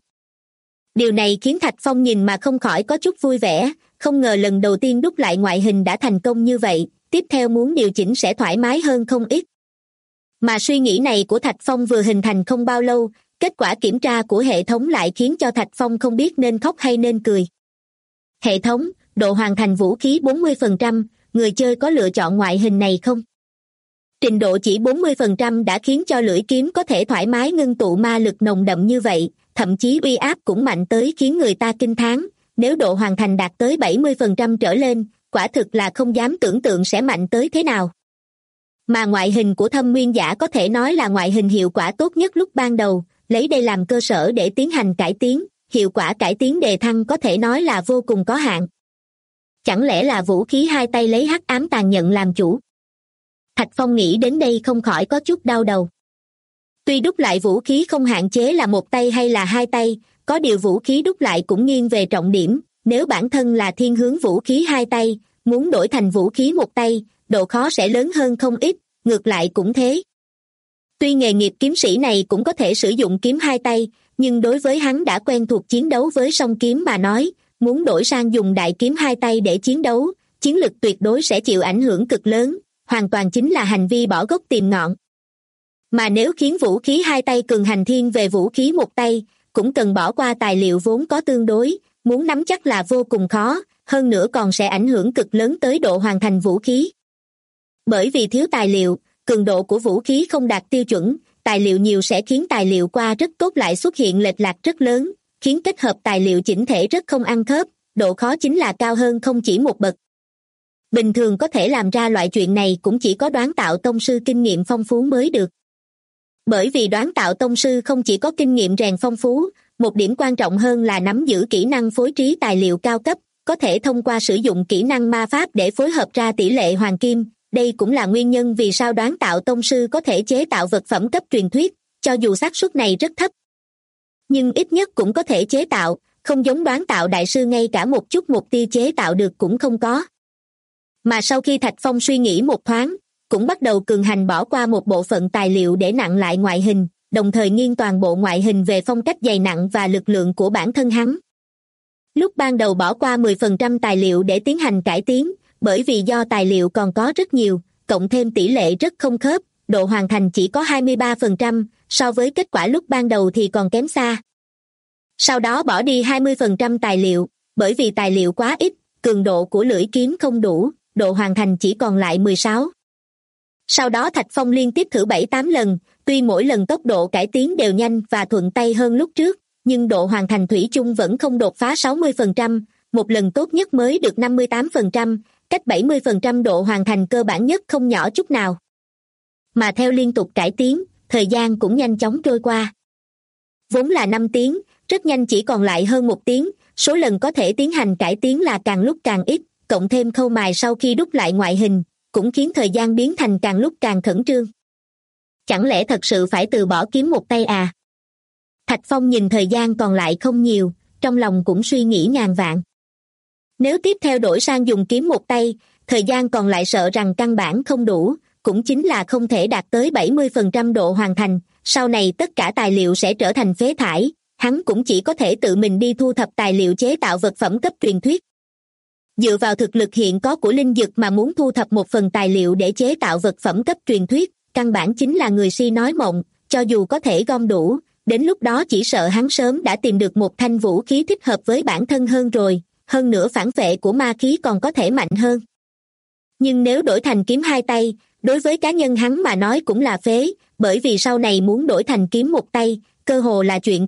Điều này khiến Thạch Phong nhìn mà không khỏi có chút vui vẻ, không ngờ lần đầu tiên đúc lại ngoại hình đã thành công như vậy, tiếp theo muốn điều chỉnh sẽ thoải mái hơn không ít. Mà suy nghĩ này của Thạch Phong vừa hình thành không bao lâu, kết quả kiểm tra của hệ thống lại khiến cho Thạch Phong không biết nên khóc hay nên cười. Hệ thống, độ hoàn thành vũ khí 40%, người chơi có lựa chọn ngoại hình này không? Trình độ chỉ 40% đã khiến cho lưỡi kiếm có thể thoải mái ngưng tụ ma lực nồng đậm như vậy, thậm chí uy áp cũng mạnh tới khiến người ta kinh thán, nếu độ hoàn thành đạt tới 70% trở lên, quả thực là không dám tưởng tượng sẽ mạnh tới thế nào. Mà ngoại hình của Thâm Nguyên Giả có thể nói là ngoại hình hiệu quả tốt nhất lúc ban đầu, lấy đây làm cơ sở để tiến hành cải tiến, hiệu quả cải tiến đề thăng có thể nói là vô cùng có hạn. Chẳng lẽ là vũ khí hai tay lấy hắc ám tàn nhận làm chủ? Thạch Phong nghĩ đến đây không khỏi có chút đau đầu. Tuy đúc lại vũ khí không hạn chế là một tay hay là hai tay, có điều vũ khí đúc lại cũng nghiêng về trọng điểm, nếu bản thân là thiên hướng vũ khí hai tay, muốn đổi thành vũ khí một tay, độ khó sẽ lớn hơn không ít, ngược lại cũng thế. Tuy nghề nghiệp kiếm sĩ này cũng có thể sử dụng kiếm hai tay, nhưng đối với hắn đã quen thuộc chiến đấu với song kiếm mà nói, muốn đổi sang dùng đại kiếm hai tay để chiến đấu, chiến lực tuyệt đối sẽ chịu ảnh hưởng cực lớn, hoàn toàn chính là hành vi bỏ gốc tìm ngọn. Mà nếu khiến vũ khí hai tay cường hành thiên về vũ khí một tay, cũng cần bỏ qua tài liệu vốn có tương đối, muốn nắm chắc là vô cùng khó, hơn nữa còn sẽ ảnh hưởng cực lớn tới độ hoàn thành vũ khí. Bởi vì thiếu tài liệu, cường độ của vũ khí không đạt tiêu chuẩn, tài liệu nhiều sẽ khiến tài liệu qua rất tốt lại xuất hiện lệch lạc rất lớn, khiến kết hợp tài liệu chỉnh thể rất không ăn khớp, độ khó chính là cao hơn không chỉ một bậc. Bình thường có thể làm ra loại chuyện này cũng chỉ có Đoán Tạo Tông Sư kinh nghiệm phong phú mới được. Bởi vì Đoán Tạo Tông Sư không chỉ có kinh nghiệm rèn phong phú, một điểm quan trọng hơn là nắm giữ kỹ năng phối trí tài liệu cao cấp, có thể thông qua sử dụng kỹ năng ma pháp để phối hợp ra tỷ lệ hoàng kim. Đây cũng là nguyên nhân vì sao Đoán Tạo Tông Sư có thể chế tạo vật phẩm cấp truyền thuyết, cho dù xác suất này rất thấp. Nhưng ít nhất cũng có thể chế tạo, không giống Đoán Tạo Đại Sư ngay cả một chút mục tiêu chế tạo được cũng không có. Mà sau khi Thạch Phong suy nghĩ một thoáng, cũng bắt đầu cường hành bỏ qua một bộ phận tài liệu để nặng lại ngoại hình, đồng thời nghiêng toàn bộ ngoại hình về phong cách dày nặng và lực lượng của bản thân hắn. Lúc ban đầu bỏ qua 10% tài liệu để tiến hành cải tiến, bởi vì do tài liệu còn có rất nhiều, cộng thêm tỷ lệ rất không khớp, độ hoàn thành chỉ có 23%, so với kết quả lúc ban đầu thì còn kém xa. Sau đó bỏ đi 20% tài liệu, bởi vì tài liệu quá ít, cường độ của lưỡi kiếm không đủ, độ hoàn thành chỉ còn lại 16. Sau đó Thạch Phong liên tiếp thử 7-8 lần, tuy mỗi lần tốc độ cải tiến đều nhanh và thuận tay hơn lúc trước, nhưng độ hoàn thành thủy chung vẫn không đột phá 60%, một lần tốt nhất mới được 58%, cách 70% độ hoàn thành cơ bản nhất không nhỏ chút nào. Mà theo liên tục cải tiến, thời gian cũng nhanh chóng trôi qua. Vốn là 5 tiếng, rất nhanh chỉ còn lại hơn 1 tiếng, số lần có thể tiến hành cải tiến là càng lúc càng ít, cộng thêm khâu mài sau khi đúc lại ngoại hình, cũng khiến thời gian biến thành càng lúc càng khẩn trương. Chẳng lẽ thật sự phải từ bỏ kiếm một tay à? Thạch Phong nhìn thời gian còn lại không nhiều, trong lòng cũng suy nghĩ ngàn vạn. Nếu tiếp theo đổi sang dùng kiếm một tay, thời gian còn lại sợ rằng căn bản không đủ, cũng chính là không thể đạt tới 70% độ hoàn thành, sau này tất cả tài liệu sẽ trở thành phế thải, hắn cũng chỉ có thể tự mình đi thu thập tài liệu chế tạo vật phẩm cấp truyền thuyết. Dựa vào thực lực hiện có của linh dực mà muốn thu thập một phần tài liệu để chế tạo vật phẩm cấp truyền thuyết, căn bản chính là người si nói mộng, cho dù có thể gom đủ, đến lúc đó chỉ sợ hắn sớm đã tìm được một thanh vũ khí thích hợp với bản thân hơn rồi, hơn nữa phản vệ của ma khí còn có thể mạnh hơn. Nhưng nếu đổi thành kiếm hai tay, đối với cá nhân hắn mà nói cũng là phế, bởi vì sau này muốn đổi thành kiếm một tay, cơ hồ là chuyện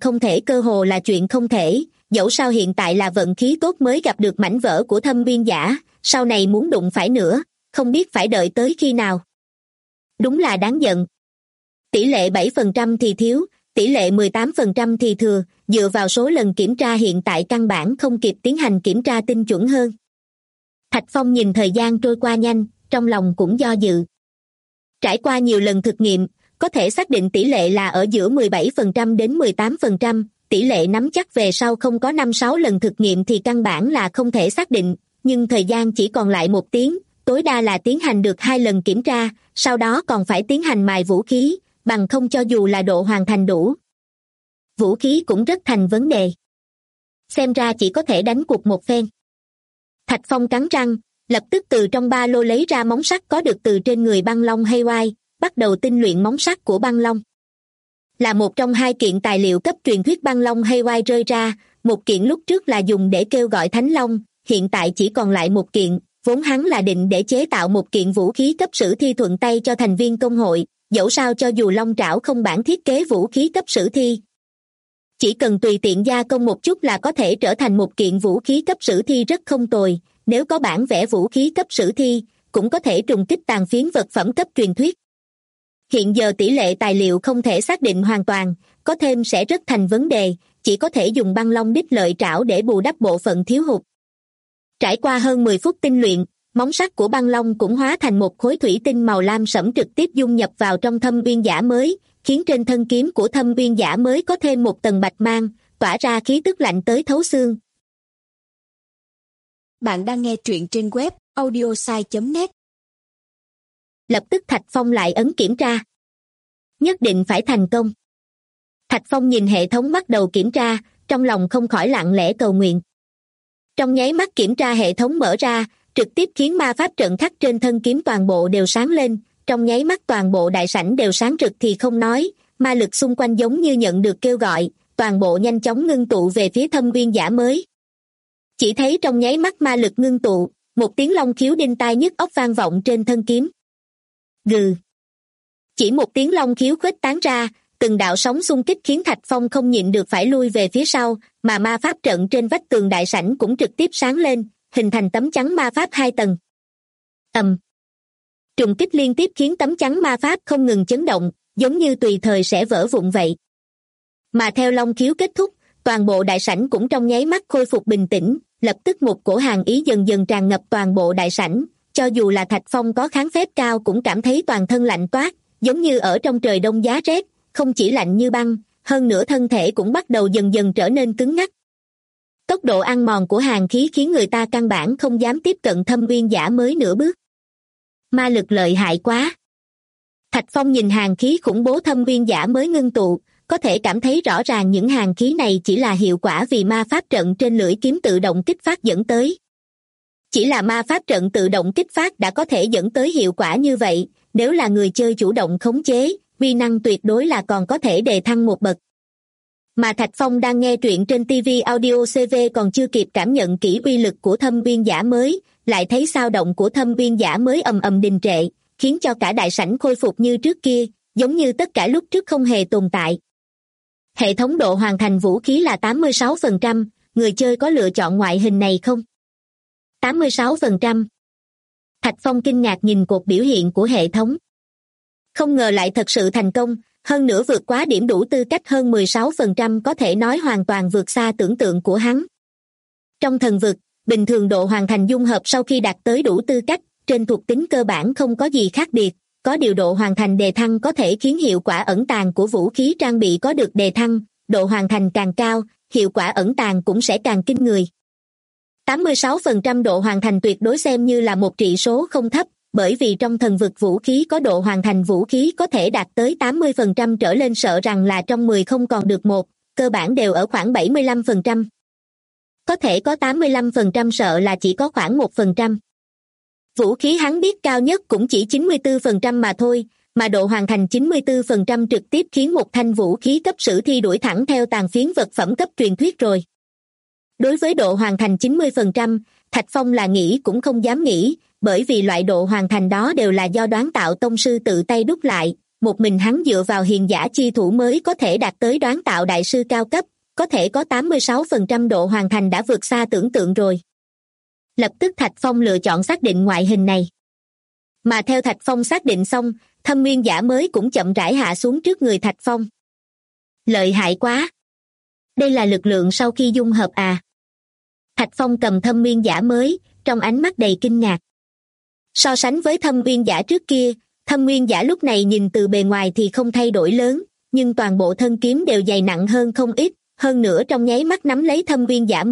không thể, dẫu sao hiện tại là vận khí tốt mới gặp được mảnh vỡ của Thâm Nguyên Giả, sau này muốn đụng phải nữa, không biết phải đợi tới khi nào. Đúng là đáng giận. Tỷ lệ 7% thì thiếu, tỷ lệ 18% thì thừa, dựa vào số lần kiểm tra hiện tại căn bản không kịp tiến hành kiểm tra tinh chuẩn hơn. Thạch Phong nhìn thời gian trôi qua nhanh, trong lòng cũng do dự. Trải qua nhiều lần thực nghiệm, có thể xác định tỷ lệ là ở giữa 17% đến 18%, tỷ lệ nắm chắc về sau không có 5-6 lần thực nghiệm thì căn bản là không thể xác định, nhưng thời gian chỉ còn lại 1 tiếng, tối đa là tiến hành được 2 lần kiểm tra, sau đó còn phải tiến hành mài vũ khí, bằng không cho dù là độ hoàn thành đủ. Vũ khí cũng rất thành vấn đề. Xem ra chỉ có thể đánh cuộc một phen. Thạch Phong cắn răng, lập tức từ trong ba lô lấy ra móng sắt có được từ trên người băng long Haywire, bắt đầu tinh luyện móng sắt của băng long. Là một trong 2 kiện tài liệu cấp truyền thuyết băng long Haywire rơi ra, một kiện lúc trước là dùng để kêu gọi thánh long, hiện tại chỉ còn lại một kiện, vốn hắn là định để chế tạo một kiện vũ khí cấp sử thi thuận tay cho thành viên công hội, dẫu sao cho dù long trảo không bản thiết kế vũ khí cấp sử thi. Chỉ cần tùy tiện gia công một chút là có thể trở thành một kiện vũ khí cấp sử thi rất không tồi, nếu có bản vẽ vũ khí cấp sử thi, cũng có thể trùng kích tàn phiến vật phẩm cấp truyền thuyết. Hiện giờ tỷ lệ tài liệu không thể xác định hoàn toàn, có thêm sẽ rất thành vấn đề, chỉ có thể dùng băng long đích lợi trảo để bù đắp bộ phận thiếu hụt. Trải qua hơn 10 phút tinh luyện, móng sắt của băng long cũng hóa thành một khối thủy tinh màu lam sẫm trực tiếp dung nhập vào trong thâm uyên giả mới, khiến trên thân kiếm của thâm uyên giả mới có thêm một tầng bạch mang, tỏa ra khí tức lạnh tới thấu xương. Bạn đang nghe truyện trên web audiosai.net. Lập tức Thạch Phong lại ấn kiểm tra. Nhất định phải thành công. Thạch Phong nhìn hệ thống bắt đầu kiểm tra, trong lòng không khỏi lặng lẽ cầu nguyện. Trong nháy mắt kiểm tra hệ thống mở ra, trực tiếp khiến ma pháp trận khắc trên thân kiếm toàn bộ đều sáng lên, trong nháy mắt toàn bộ đại sảnh đều sáng rực thì không nói, ma lực xung quanh giống như nhận được kêu gọi, toàn bộ nhanh chóng ngưng tụ về phía thâm uyên giả mới. Chỉ thấy trong nháy mắt ma lực ngưng tụ, một tiếng long khiếu đinh tai nhức óc vang vọng trên thân kiếm. Gừ. Chỉ một tiếng long khiếu khuếch tán ra, từng đạo sóng xung kích khiến Thạch Phong không nhịn được phải lui về phía sau, mà ma pháp trận trên vách tường đại sảnh cũng trực tiếp sáng lên, hình thành tấm chắn ma pháp 2 tầng. Trùng kích liên tiếp khiến tấm chắn ma pháp không ngừng chấn động, giống như tùy thời sẽ vỡ vụn vậy. Mà theo long khiếu kết thúc, toàn bộ đại sảnh cũng trong nháy mắt khôi phục bình tĩnh, lập tức một cổ hàn ý dần dần tràn ngập toàn bộ đại sảnh, cho dù là Thạch Phong có kháng phép cao cũng cảm thấy toàn thân lạnh toát, giống như ở trong trời đông giá rét, không chỉ lạnh như băng, hơn nữa thân thể cũng bắt đầu dần dần trở nên cứng ngắc. Tốc độ ăn mòn của hàn khí khiến người ta căn bản không dám tiếp cận thâm uyên giả mới nửa bước. Ma lực lợi hại quá. Thạch Phong nhìn hàn khí khủng bố thâm uyên giả mới ngưng tụ, có thể cảm thấy rõ ràng những hàn khí này chỉ là hiệu quả vì ma pháp trận trên lưỡi kiếm tự động kích phát dẫn tới. Chỉ là ma pháp trận tự động kích phát đã có thể dẫn tới hiệu quả như vậy, nếu là người chơi chủ động khống chế, uy năng tuyệt đối là còn có thể đề thăng một bậc. Mà Thạch Phong đang nghe truyện trên TV Audio CV còn chưa kịp cảm nhận kỹ uy lực của thâm uyên giả mới, lại thấy sao động của thâm uyên giả mới ầm ầm đình trệ, khiến cho cả đại sảnh khôi phục như trước kia, giống như tất cả lúc trước không hề tồn tại. Hệ thống độ hoàn thành vũ khí là 86%, người chơi có lựa chọn ngoại hình này không? 86%. Thạch Phong kinh ngạc nhìn cột biểu hiện của hệ thống. Không ngờ lại thật sự thành công, hơn nữa vượt quá điểm đủ tư cách hơn 16% có thể nói hoàn toàn vượt xa tưởng tượng của hắn. Trong thần vực, bình thường độ hoàn thành dung hợp sau khi đạt tới đủ tư cách, trên thuộc tính cơ bản không có gì khác biệt, có điều độ hoàn thành đề thăng có thể khiến hiệu quả ẩn tàng của vũ khí trang bị có được đề thăng, độ hoàn thành càng cao, hiệu quả ẩn tàng cũng sẽ càng kinh người. 86% độ hoàn thành tuyệt đối xem như là một trị số không thấp, bởi vì trong thần vực vũ khí có độ hoàn thành vũ khí có thể đạt tới 80% trở lên sợ rằng là trong 10 không còn được một, cơ bản đều ở khoảng 75%. Có thể có 85% sợ là chỉ có khoảng 1%. Vũ khí hắn biết cao nhất cũng chỉ 94% mà thôi, mà độ hoàn thành 94% trực tiếp khiến một thanh vũ khí cấp sử thi đuổi thẳng theo tàn phiến vật phẩm cấp truyền thuyết rồi. Đối với độ hoàn thành 90%, Thạch Phong là nghĩ cũng không dám nghĩ, bởi vì loại độ hoàn thành đó đều là do đoán tạo tông sư tự tay đúc lại, một mình hắn dựa vào hiền giả chi thủ mới có thể đạt tới đoán tạo đại sư cao cấp, có thể có 86% độ hoàn thành đã vượt xa tưởng tượng rồi. Lập tức Thạch Phong lựa chọn xác định ngoại hình này. Mà theo Thạch Phong xác định xong, thâm uyên giả mới cũng chậm rãi hạ xuống trước người Thạch Phong. Lợi hại quá! Đây là lực lượng sau khi dung hợp à? Thạch Phong cầm thâm uyên giả mới, trong ánh mắt đầy kinh ngạc. So sánh với thâm uyên giả trước kia, thâm uyên giả lúc này nhìn từ bề ngoài thì không thay đổi lớn, nhưng toàn bộ thân kiếm đều dày nặng hơn không ít, hơn nữa trong nháy mắt nắm lấy thâm uyên giả mới,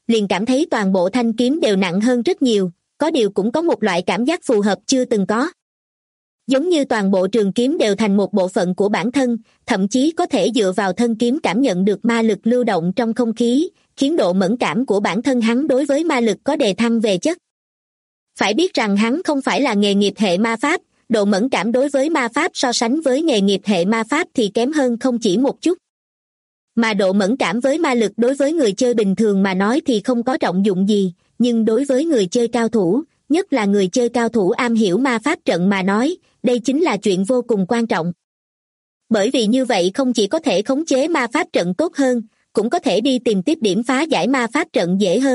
liền cảm thấy toàn bộ thanh kiếm đều nặng hơn rất nhiều, có điều cũng có một loại cảm giác phù hợp chưa từng có. Giống như toàn bộ trường kiếm đều thành một bộ phận của bản thân, thậm chí có thể dựa vào thân kiếm cảm nhận được ma lực lưu động trong không khí, khiến độ mẫn cảm của bản thân hắn đối với ma lực có đề thăng về chất. Phải biết rằng hắn không phải là nghề nghiệp hệ ma pháp, độ mẫn cảm đối với ma pháp so sánh với nghề nghiệp hệ ma pháp thì kém hơn không chỉ một chút. Mà độ mẫn cảm với ma lực đối với người chơi bình thường mà nói thì không có trọng dụng gì, nhưng đối với người chơi cao thủ, nhất là người chơi cao thủ am hiểu ma pháp trận mà nói, đây chính là chuyện vô cùng quan trọng. Bởi vì như vậy không chỉ có thể khống chế ma pháp trận tốt hơn, cũng có thể đi tìm tiếp điểm phá giải ma pháp trận dễ hơn.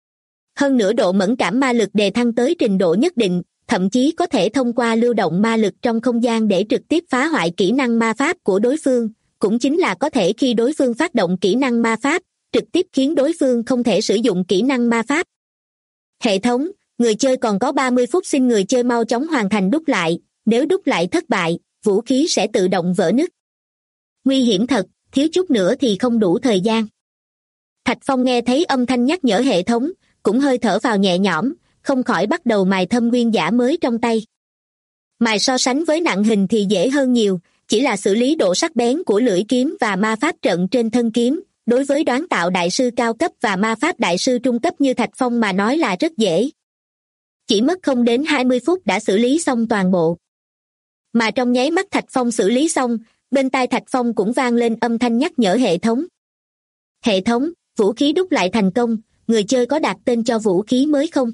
Hơn nữa độ mẫn cảm ma lực đề thăng tới trình độ nhất định, thậm chí có thể thông qua lưu động ma lực trong không gian để trực tiếp phá hoại kỹ năng ma pháp của đối phương, cũng chính là có thể khi đối phương phát động kỹ năng ma pháp, trực tiếp khiến đối phương không thể sử dụng kỹ năng ma pháp. Hệ thống, người chơi còn có 30 phút, xin người chơi mau chóng hoàn thành đúc lại, nếu đúc lại thất bại, vũ khí sẽ tự động vỡ nứt. Nguy hiểm thật, thiếu chút nữa thì không đủ thời gian. Thạch Phong nghe thấy âm thanh nhắc nhở hệ thống, cũng hơi thở vào nhẹ nhõm, không khỏi bắt đầu mài thâm nguyên giả mới trong tay. Mài so sánh với nặng hình thì dễ hơn nhiều, chỉ là xử lý độ sắc bén của lưỡi kiếm và ma pháp trận trên thân kiếm, đối với đoán tạo đại sư cao cấp và ma pháp đại sư trung cấp như Thạch Phong mà nói là rất dễ. Chỉ mất không đến 20 phút đã xử lý xong toàn bộ. Mà trong nháy mắt Thạch Phong xử lý xong, bên tai Thạch Phong cũng vang lên âm thanh nhắc nhở hệ thống. Hệ thống, vũ khí đúc lại thành công, người chơi có đặt tên cho vũ khí mới không?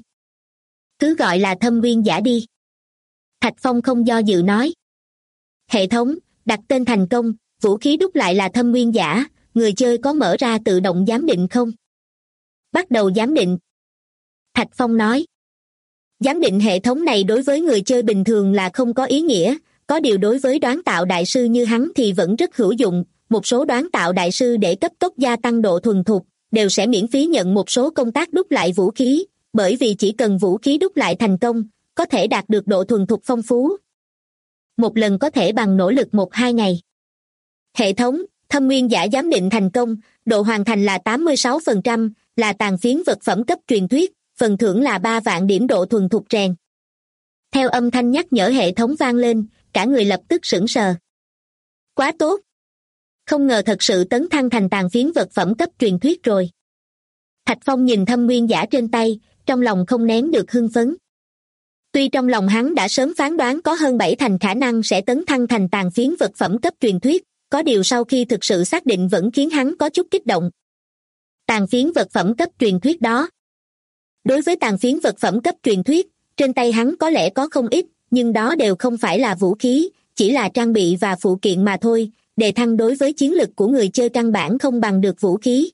Cứ gọi là thâm nguyên giả đi. Thạch Phong không do dự nói. Hệ thống, đặt tên thành công, vũ khí đúc lại là thâm nguyên giả, người chơi có mở ra tự động giám định không? Bắt đầu giám định. Thạch Phong nói. Giám định hệ thống này đối với người chơi bình thường là không có ý nghĩa, có điều đối với đoán tạo đại sư như hắn thì vẫn rất hữu dụng. Một số đoán tạo đại sư để cấp tốc gia tăng độ thuần thục, đều sẽ miễn phí nhận một số công tác đúc lại vũ khí, bởi vì chỉ cần vũ khí đúc lại thành công, có thể đạt được độ thuần thục phong phú. Một lần có thể bằng nỗ lực 1-2 ngày. Hệ thống, thâm nguyên giả giám định thành công, độ hoàn thành là 86%, là tàn phiến vật phẩm cấp truyền thuyết, phần thưởng là 3 vạn điểm độ thuần thục rèn. Theo âm thanh nhắc nhở hệ thống vang lên, cả người lập tức sững sờ. Quá tốt! Không ngờ thật sự tấn thăng thành tàn phiến vật phẩm cấp truyền thuyết rồi. Thạch Phong nhìn thâm nguyên giả trên tay, trong lòng không nén được hưng phấn. Tuy trong lòng hắn đã sớm phán đoán có hơn 7 thành khả năng sẽ tấn thăng thành tàn phiến vật phẩm cấp truyền thuyết, có điều sau khi thực sự xác định vẫn khiến hắn có chút kích động. Tàn phiến vật phẩm cấp truyền thuyết đó. Đối với tàn phiến vật phẩm cấp truyền thuyết, trên tay hắn có lẽ có không ít, nhưng đó đều không phải là vũ khí, chỉ là trang bị và phụ kiện mà thôi, đề thăng đối với chiến lực của người chơi căn bản không bằng được vũ khí.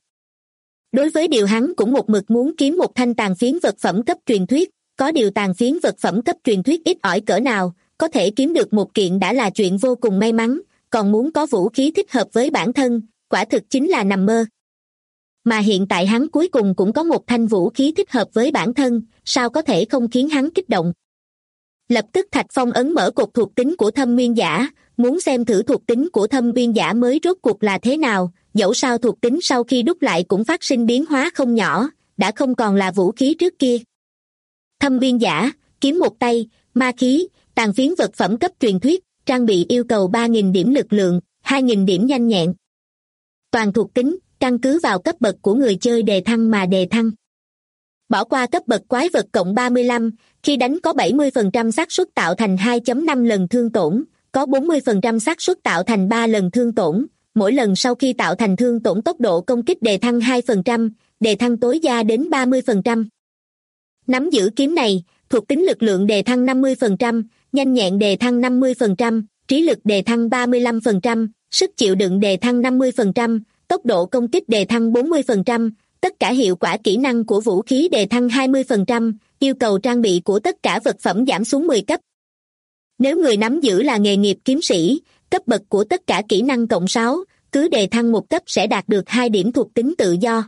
Đối với điều hắn cũng một mực muốn kiếm một thanh tàn phiến vật phẩm cấp truyền thuyết, có điều tàn phiến vật phẩm cấp truyền thuyết ít ỏi cỡ nào, có thể kiếm được một kiện đã là chuyện vô cùng may mắn, còn muốn có vũ khí thích hợp với bản thân, quả thực chính là nằm mơ. Mà hiện tại hắn cuối cùng cũng có một thanh vũ khí thích hợp với bản thân, sao có thể không khiến hắn kích động. Lập tức Thạch Phong ấn mở cột thuộc tính của thâm nguyên giả, muốn xem thử thuộc tính của thâm nguyên giả mới rốt cuộc là thế nào, dẫu sao thuộc tính sau khi đúc lại cũng phát sinh biến hóa không nhỏ, đã không còn là vũ khí trước kia. Thâm nguyên giả, kiếm một tay, ma khí, tàn phiến vật phẩm cấp truyền thuyết, trang bị yêu cầu 3.000 điểm lực lượng, 2.000 điểm nhanh nhẹn. Toàn thuộc tính, căn cứ vào cấp bậc của người chơi đề thăng mà đề thăng. Bỏ qua cấp bậc quái vật cộng 35, khi đánh có 70% xác suất tạo thành 2.5 lần thương tổn, có 40% xác suất tạo thành 3 lần thương tổn, mỗi lần sau khi tạo thành thương tổn tốc độ công kích đề thăng 2%, đề thăng tối đa đến 30%. Nắm giữ kiếm này, thuộc tính lực lượng đề thăng 50%, nhanh nhẹn đề thăng 50%, trí lực đề thăng 35%, sức chịu đựng đề thăng 50%, tốc độ công kích đề thăng 40%, tất cả hiệu quả kỹ năng của vũ khí đề thăng 20%, yêu cầu trang bị của tất cả vật phẩm giảm xuống 10 cấp. Nếu người nắm giữ là nghề nghiệp kiếm sĩ, cấp bậc của tất cả kỹ năng cộng 6, cứ đề thăng 1 cấp sẽ đạt được 2 điểm thuộc tính tự do.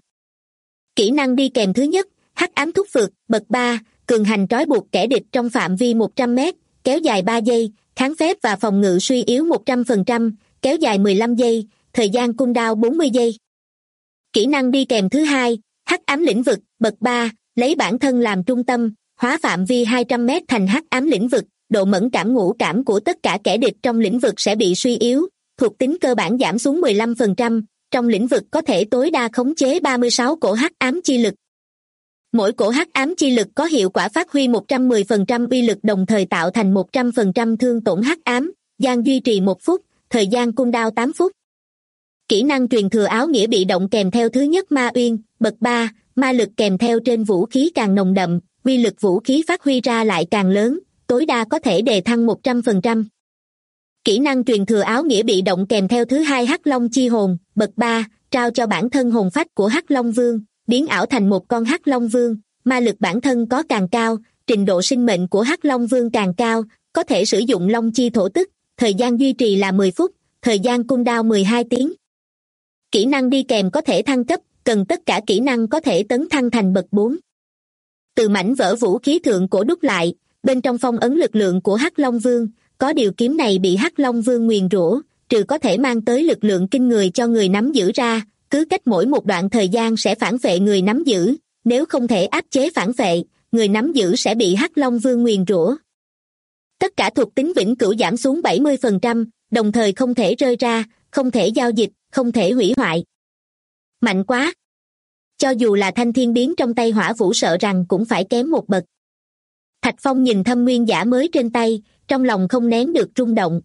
Kỹ năng đi kèm thứ nhất, hắc ám thúc phược, bậc 3, cường hành trói buộc kẻ địch trong phạm vi 100 mét, kéo dài 3 giây, kháng phép và phòng ngự suy yếu 100%, kéo dài 15 giây, thời gian cooldown 40 giây. Kỹ năng đi kèm thứ hai, Hắc ám lĩnh vực, bậc 3, lấy bản thân làm trung tâm, hóa phạm vi 200 mét thành hắc ám lĩnh vực, độ mẫn cảm ngũ cảm của tất cả kẻ địch trong lĩnh vực sẽ bị suy yếu, thuộc tính cơ bản giảm xuống 15%, trong lĩnh vực có thể tối đa khống chế 36 cổ hắc ám chi lực. Mỗi cổ hắc ám chi lực có hiệu quả phát huy 110% uy lực đồng thời tạo thành 100% thương tổn hắc ám, gian duy trì 1 phút, thời gian cooldown 8 phút. Kỹ năng truyền thừa áo nghĩa bị động kèm theo thứ nhất ma uyên, bậc 3, ma lực kèm theo trên vũ khí càng nồng đậm, uy lực vũ khí phát huy ra lại càng lớn, tối đa có thể đề thăng 100%. Kỹ năng truyền thừa áo nghĩa bị động kèm theo thứ hai Hắc Long chi hồn, bậc 3, trao cho bản thân hồn phách của Hắc Long Vương, biến ảo thành một con Hắc Long Vương, ma lực bản thân có càng cao, trình độ sinh mệnh của Hắc Long Vương càng cao, có thể sử dụng Long chi thổ tức, thời gian duy trì là 10 phút, thời gian cooldown 12 tiếng. Kỹ năng đi kèm có thể thăng cấp, cần tất cả kỹ năng có thể tấn thăng thành bậc 4. Từ mảnh vỡ vũ khí thượng cổ đúc lại, bên trong phong ấn lực lượng của Hắc Long Vương, có điều kiếm này bị Hắc Long Vương nguyền rủa, trừ có thể mang tới lực lượng kinh người cho người nắm giữ ra, cứ cách mỗi một đoạn thời gian sẽ phản vệ người nắm giữ, nếu không thể áp chế phản vệ, người nắm giữ sẽ bị Hắc Long Vương nguyền rủa. Tất cả thuộc tính vĩnh cửu giảm xuống 70%, đồng thời không thể rơi ra, không thể giao dịch, không thể hủy hoại. Mạnh quá! Cho dù là thanh thiên biến trong tay Hỏa Vũ sợ rằng cũng phải kém một bậc. Thạch Phong nhìn Thâm Nguyên Giả mới trên tay, trong lòng không nén được rung động.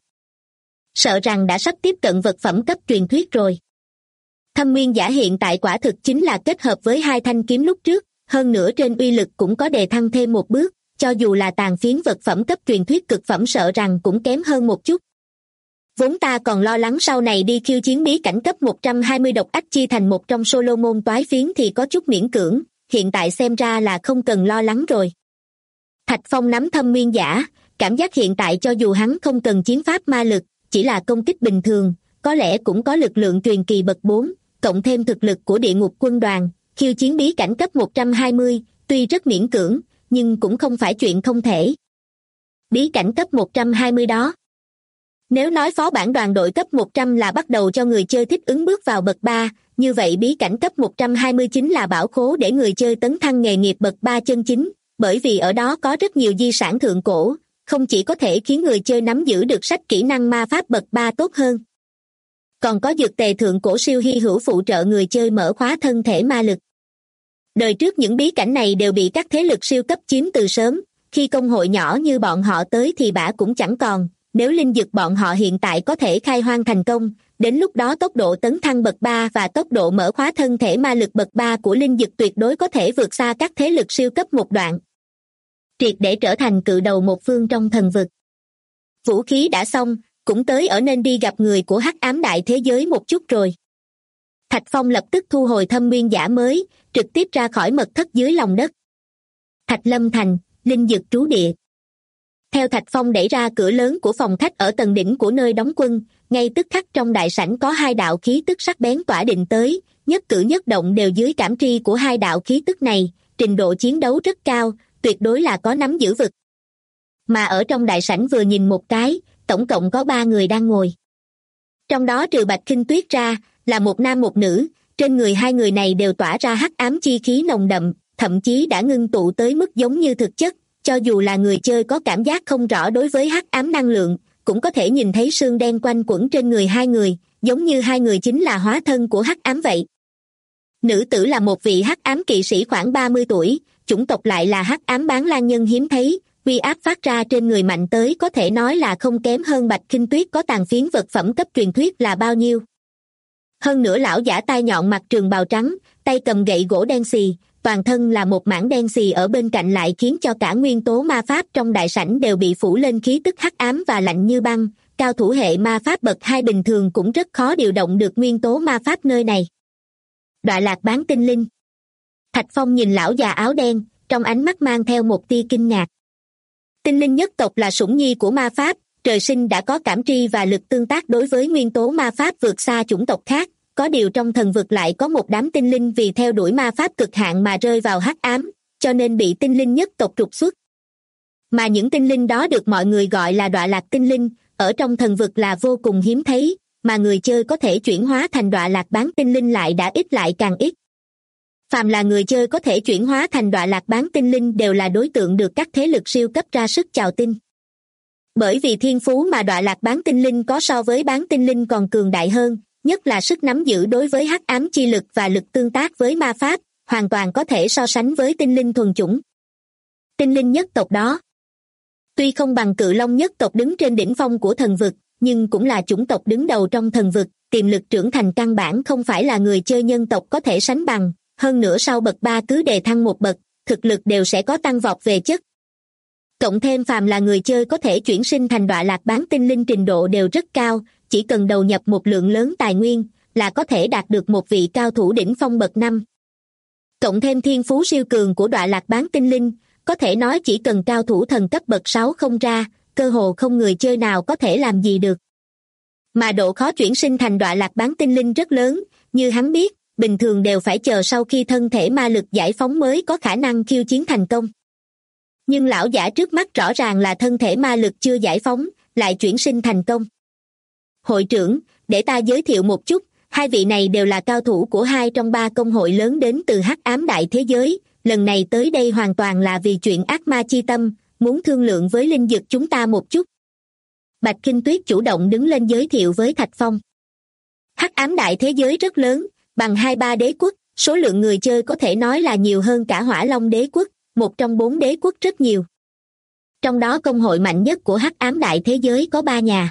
Sợ rằng đã sắp tiếp cận vật phẩm cấp truyền thuyết rồi. Thâm Nguyên Giả hiện tại quả thực chính là kết hợp với hai thanh kiếm lúc trước, hơn nữa trên uy lực cũng có đề thăng thêm một bước, cho dù là tàn phiến vật phẩm cấp truyền thuyết cực phẩm sợ rằng cũng kém hơn một chút. Vốn ta còn lo lắng sau này đi khiêu chiến bí cảnh cấp 120 độc ách chi thành một trong Solomon toái phiến thì có chút miễn cưỡng, hiện tại xem ra là không cần lo lắng rồi. Thạch Phong nắm Thâm Nguyên Giả, cảm giác hiện tại cho dù hắn không cần chiến pháp ma lực, chỉ là công kích bình thường, có lẽ cũng có lực lượng truyền kỳ bậc 4, cộng thêm thực lực của địa ngục quân đoàn, khiêu chiến bí cảnh cấp 120, tuy rất miễn cưỡng, nhưng cũng không phải chuyện không thể. Bí cảnh cấp 120 đó. Nếu nói phó bản đoàn đội cấp 100 là bắt đầu cho người chơi thích ứng bước vào bậc 3, như vậy bí cảnh cấp 129 là bảo khố để người chơi tấn thăng nghề nghiệp bậc 3 chân chính, bởi vì ở đó có rất nhiều di sản thượng cổ, không chỉ có thể khiến người chơi nắm giữ được sách kỹ năng ma pháp bậc 3 tốt hơn. Còn có dược tề thượng cổ siêu hy hữu phụ trợ người chơi mở khóa thân thể ma lực. Đời trước những bí cảnh này đều bị các thế lực siêu cấp chiếm từ sớm, khi công hội nhỏ như bọn họ tới thì bả cũng chẳng còn, nếu linh dược bọn họ hiện tại có thể khai hoang thành công, đến lúc đó tốc độ tấn thăng bậc 3 và tốc độ mở khóa thân thể ma lực bậc 3 của linh dược tuyệt đối có thể vượt xa các thế lực siêu cấp một đoạn. Triệt để trở thành cự đầu một phương trong thần vực. Vũ khí đã xong, cũng tới ở nên đi gặp người của hắc ám đại thế giới một chút rồi. Thạch Phong lập tức thu hồi Thâm Nguyên Giả mới, trực tiếp ra khỏi mật thất dưới lòng đất. Thạch Lâm Thành, linh dược trú địa. Theo Thạch Phong đẩy ra cửa lớn của phòng khách ở tầng đỉnh của nơi đóng quân, ngay tức khắc trong đại sảnh có hai đạo khí tức sắc bén tỏa định tới, nhất cử nhất động đều dưới cảm tri của hai đạo khí tức này, trình độ chiến đấu rất cao, tuyệt đối là có nắm giữ vực. Mà ở trong đại sảnh vừa nhìn một cái, tổng cộng có 3 người đang ngồi. Trong đó trừ Bạch Khinh Tuyết ra, là một nam một nữ, trên người hai người này đều tỏa ra hắc ám chi khí nồng đậm, thậm chí đã ngưng tụ tới mức giống như thực chất, cho dù là người chơi có cảm giác không rõ đối với hắc ám năng lượng, cũng có thể nhìn thấy sương đen quanh quẩn trên người hai người, giống như hai người chính là hóa thân của hắc ám vậy. Nữ tử là một vị hắc ám kỵ sĩ khoảng 30 tuổi, chủng tộc lại là hắc ám bán lang nhân hiếm thấy, uy áp phát ra trên người mạnh tới có thể nói là không kém hơn Bạch Khinh Tuyết có tàn phiến vật phẩm cấp truyền thuyết là bao nhiêu. Hơn nữa lão giả tai nhọn mặc trường bào trắng, tay cầm gậy gỗ đen xì, toàn thân là một mảng đen xì ở bên cạnh lại khiến cho cả nguyên tố ma pháp trong đại sảnh đều bị phủ lên khí tức hắc ám và lạnh như băng, cao thủ hệ ma pháp bậc 2 bình thường cũng rất khó điều động được nguyên tố ma pháp nơi này. Đọa lạc bán tinh linh. Thạch Phong nhìn lão già áo đen, trong ánh mắt mang theo một tia kinh ngạc. Tinh linh nhất tộc là sủng nhi của ma pháp, trời sinh đã có cảm tri và lực tương tác đối với nguyên tố ma pháp vượt xa chủng tộc khác, có điều trong thần vực lại có một đám tinh linh vì theo đuổi ma pháp cực hạn mà rơi vào hắc ám, cho nên bị tinh linh nhất tộc trục xuất. Mà những tinh linh đó được mọi người gọi là đọa lạc tinh linh, ở trong thần vực là vô cùng hiếm thấy, mà người chơi có thể chuyển hóa thành đọa lạc bán tinh linh lại đã ít lại càng ít. Phàm là người chơi có thể chuyển hóa thành đọa lạc bán tinh linh đều là đối tượng được các thế lực siêu cấp ra sức chào tin. Bởi vì thiên phú mà đọa lạc bán tinh linh có so với bán tinh linh còn cường đại hơn, nhất là sức nắm giữ đối với hắc ám chi lực và lực tương tác với ma pháp, hoàn toàn có thể so sánh với tinh linh thuần chủng. Tinh linh nhất tộc đó tuy không bằng cự long nhất tộc đứng trên đỉnh phong của thần vực, nhưng cũng là chủng tộc đứng đầu trong thần vực, tiềm lực trưởng thành căn bản không phải là người chơi nhân tộc có thể sánh bằng, hơn nữa sau bậc 3 cứ đề thăng một bậc, thực lực đều sẽ có tăng vọt về chất. Cộng thêm phàm là người chơi có thể chuyển sinh thành đọa lạc bán tinh linh trình độ đều rất cao, chỉ cần đầu nhập một lượng lớn tài nguyên là có thể đạt được một vị cao thủ đỉnh phong bậc 5. Cộng thêm thiên phú siêu cường của đọa lạc bán tinh linh, có thể nói chỉ cần cao thủ thần cấp bậc 6 không ra, cơ hồ không người chơi nào có thể làm gì được. Mà độ khó chuyển sinh thành đọa lạc bán tinh linh rất lớn, như hắn biết, bình thường đều phải chờ sau khi thân thể ma lực giải phóng mới có khả năng khiêu chiến thành công. Nhưng lão giả trước mắt rõ ràng là thân thể ma lực chưa giải phóng, lại chuyển sinh thành công. Hội trưởng, để ta giới thiệu một chút, hai vị này đều là cao thủ của 2 trong 3 công hội lớn đến từ hắc ám đại thế giới, lần này tới đây hoàn toàn là vì chuyện ác ma chi tâm, muốn thương lượng với linh dực chúng ta một chút. Bạch Kinh Tuyết chủ động đứng lên giới thiệu với Thạch Phong. Hắc ám đại thế giới rất lớn, bằng 2-3 đế quốc, số lượng người chơi có thể nói là nhiều hơn cả Hỏa Long đế quốc, một trong 4 đế quốc rất nhiều. Trong đó công hội mạnh nhất của hắc ám đại thế giới có 3 nhà.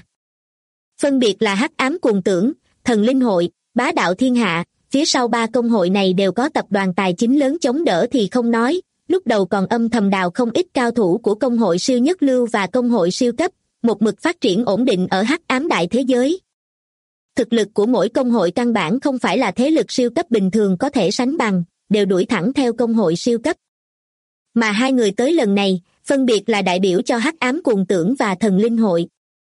Phân biệt là hắc ám cuồng tưởng, thần linh hội, bá đạo thiên hạ, phía sau 3 công hội này đều có tập đoàn tài chính lớn chống đỡ thì không nói, lúc đầu còn âm thầm đào không ít cao thủ của công hội siêu nhất lưu và công hội siêu cấp, một mực phát triển ổn định ở hắc ám đại thế giới. Thực lực của mỗi công hội căn bản không phải là thế lực siêu cấp bình thường có thể sánh bằng, đều đuổi thẳng theo công hội siêu cấp. Mà hai người tới lần này, phân biệt là đại biểu cho hắc ám cuồng tưởng và thần linh hội.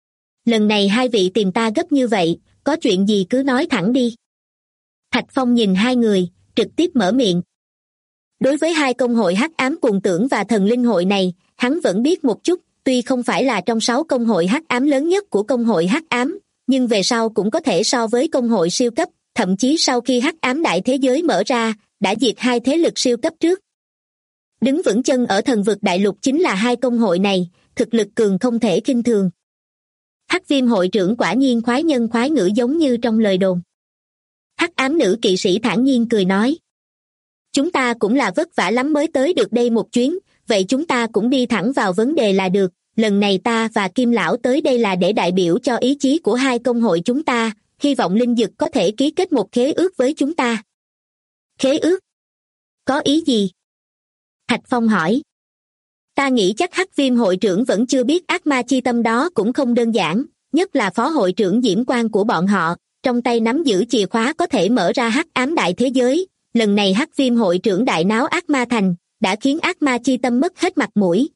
Lần này hai vị tìm ta gấp như vậy, có chuyện gì cứ nói thẳng đi. Thạch Phong nhìn hai người, trực tiếp mở miệng. Đối với 2 công hội hắc ám cuồng tưởng và thần linh hội này, hắn vẫn biết một chút, tuy không phải là trong 6 công hội hắc ám lớn nhất của công hội hắc ám, nhưng về sau cũng có thể so với công hội siêu cấp, thậm chí sau khi hắc ám đại thế giới mở ra, đã diệt 2 thế lực siêu cấp trước. Đứng vững chân ở thần vực đại lục chính là 2 công hội này, thực lực cường không thể khinh thường. Hắc Viêm hội trưởng quả nhiên khoái nhân khoái ngữ giống như trong lời đồn. Hắc ám nữ kỵ sĩ thản nhiên cười nói. Chúng ta cũng là vất vả lắm mới tới được đây một chuyến, vậy chúng ta cũng đi thẳng vào vấn đề là được. Lần này ta và Kim Lão tới đây là để đại biểu cho ý chí của 2 công hội chúng ta, hy vọng linh dực có thể ký kết một khế ước với chúng ta. Khế ước? Có ý gì? Thạch Phong hỏi. Ta nghĩ chắc Hắc Viêm hội trưởng vẫn chưa biết ác ma chi tâm đó cũng không đơn giản, nhất là phó hội trưởng Diễm Quang của bọn họ, trong tay nắm giữ chìa khóa có thể mở ra hắc ám đại thế giới. Lần này Hắc Viêm hội trưởng đại náo ác ma thành, đã khiến ác ma chi tâm mất hết mặt mũi.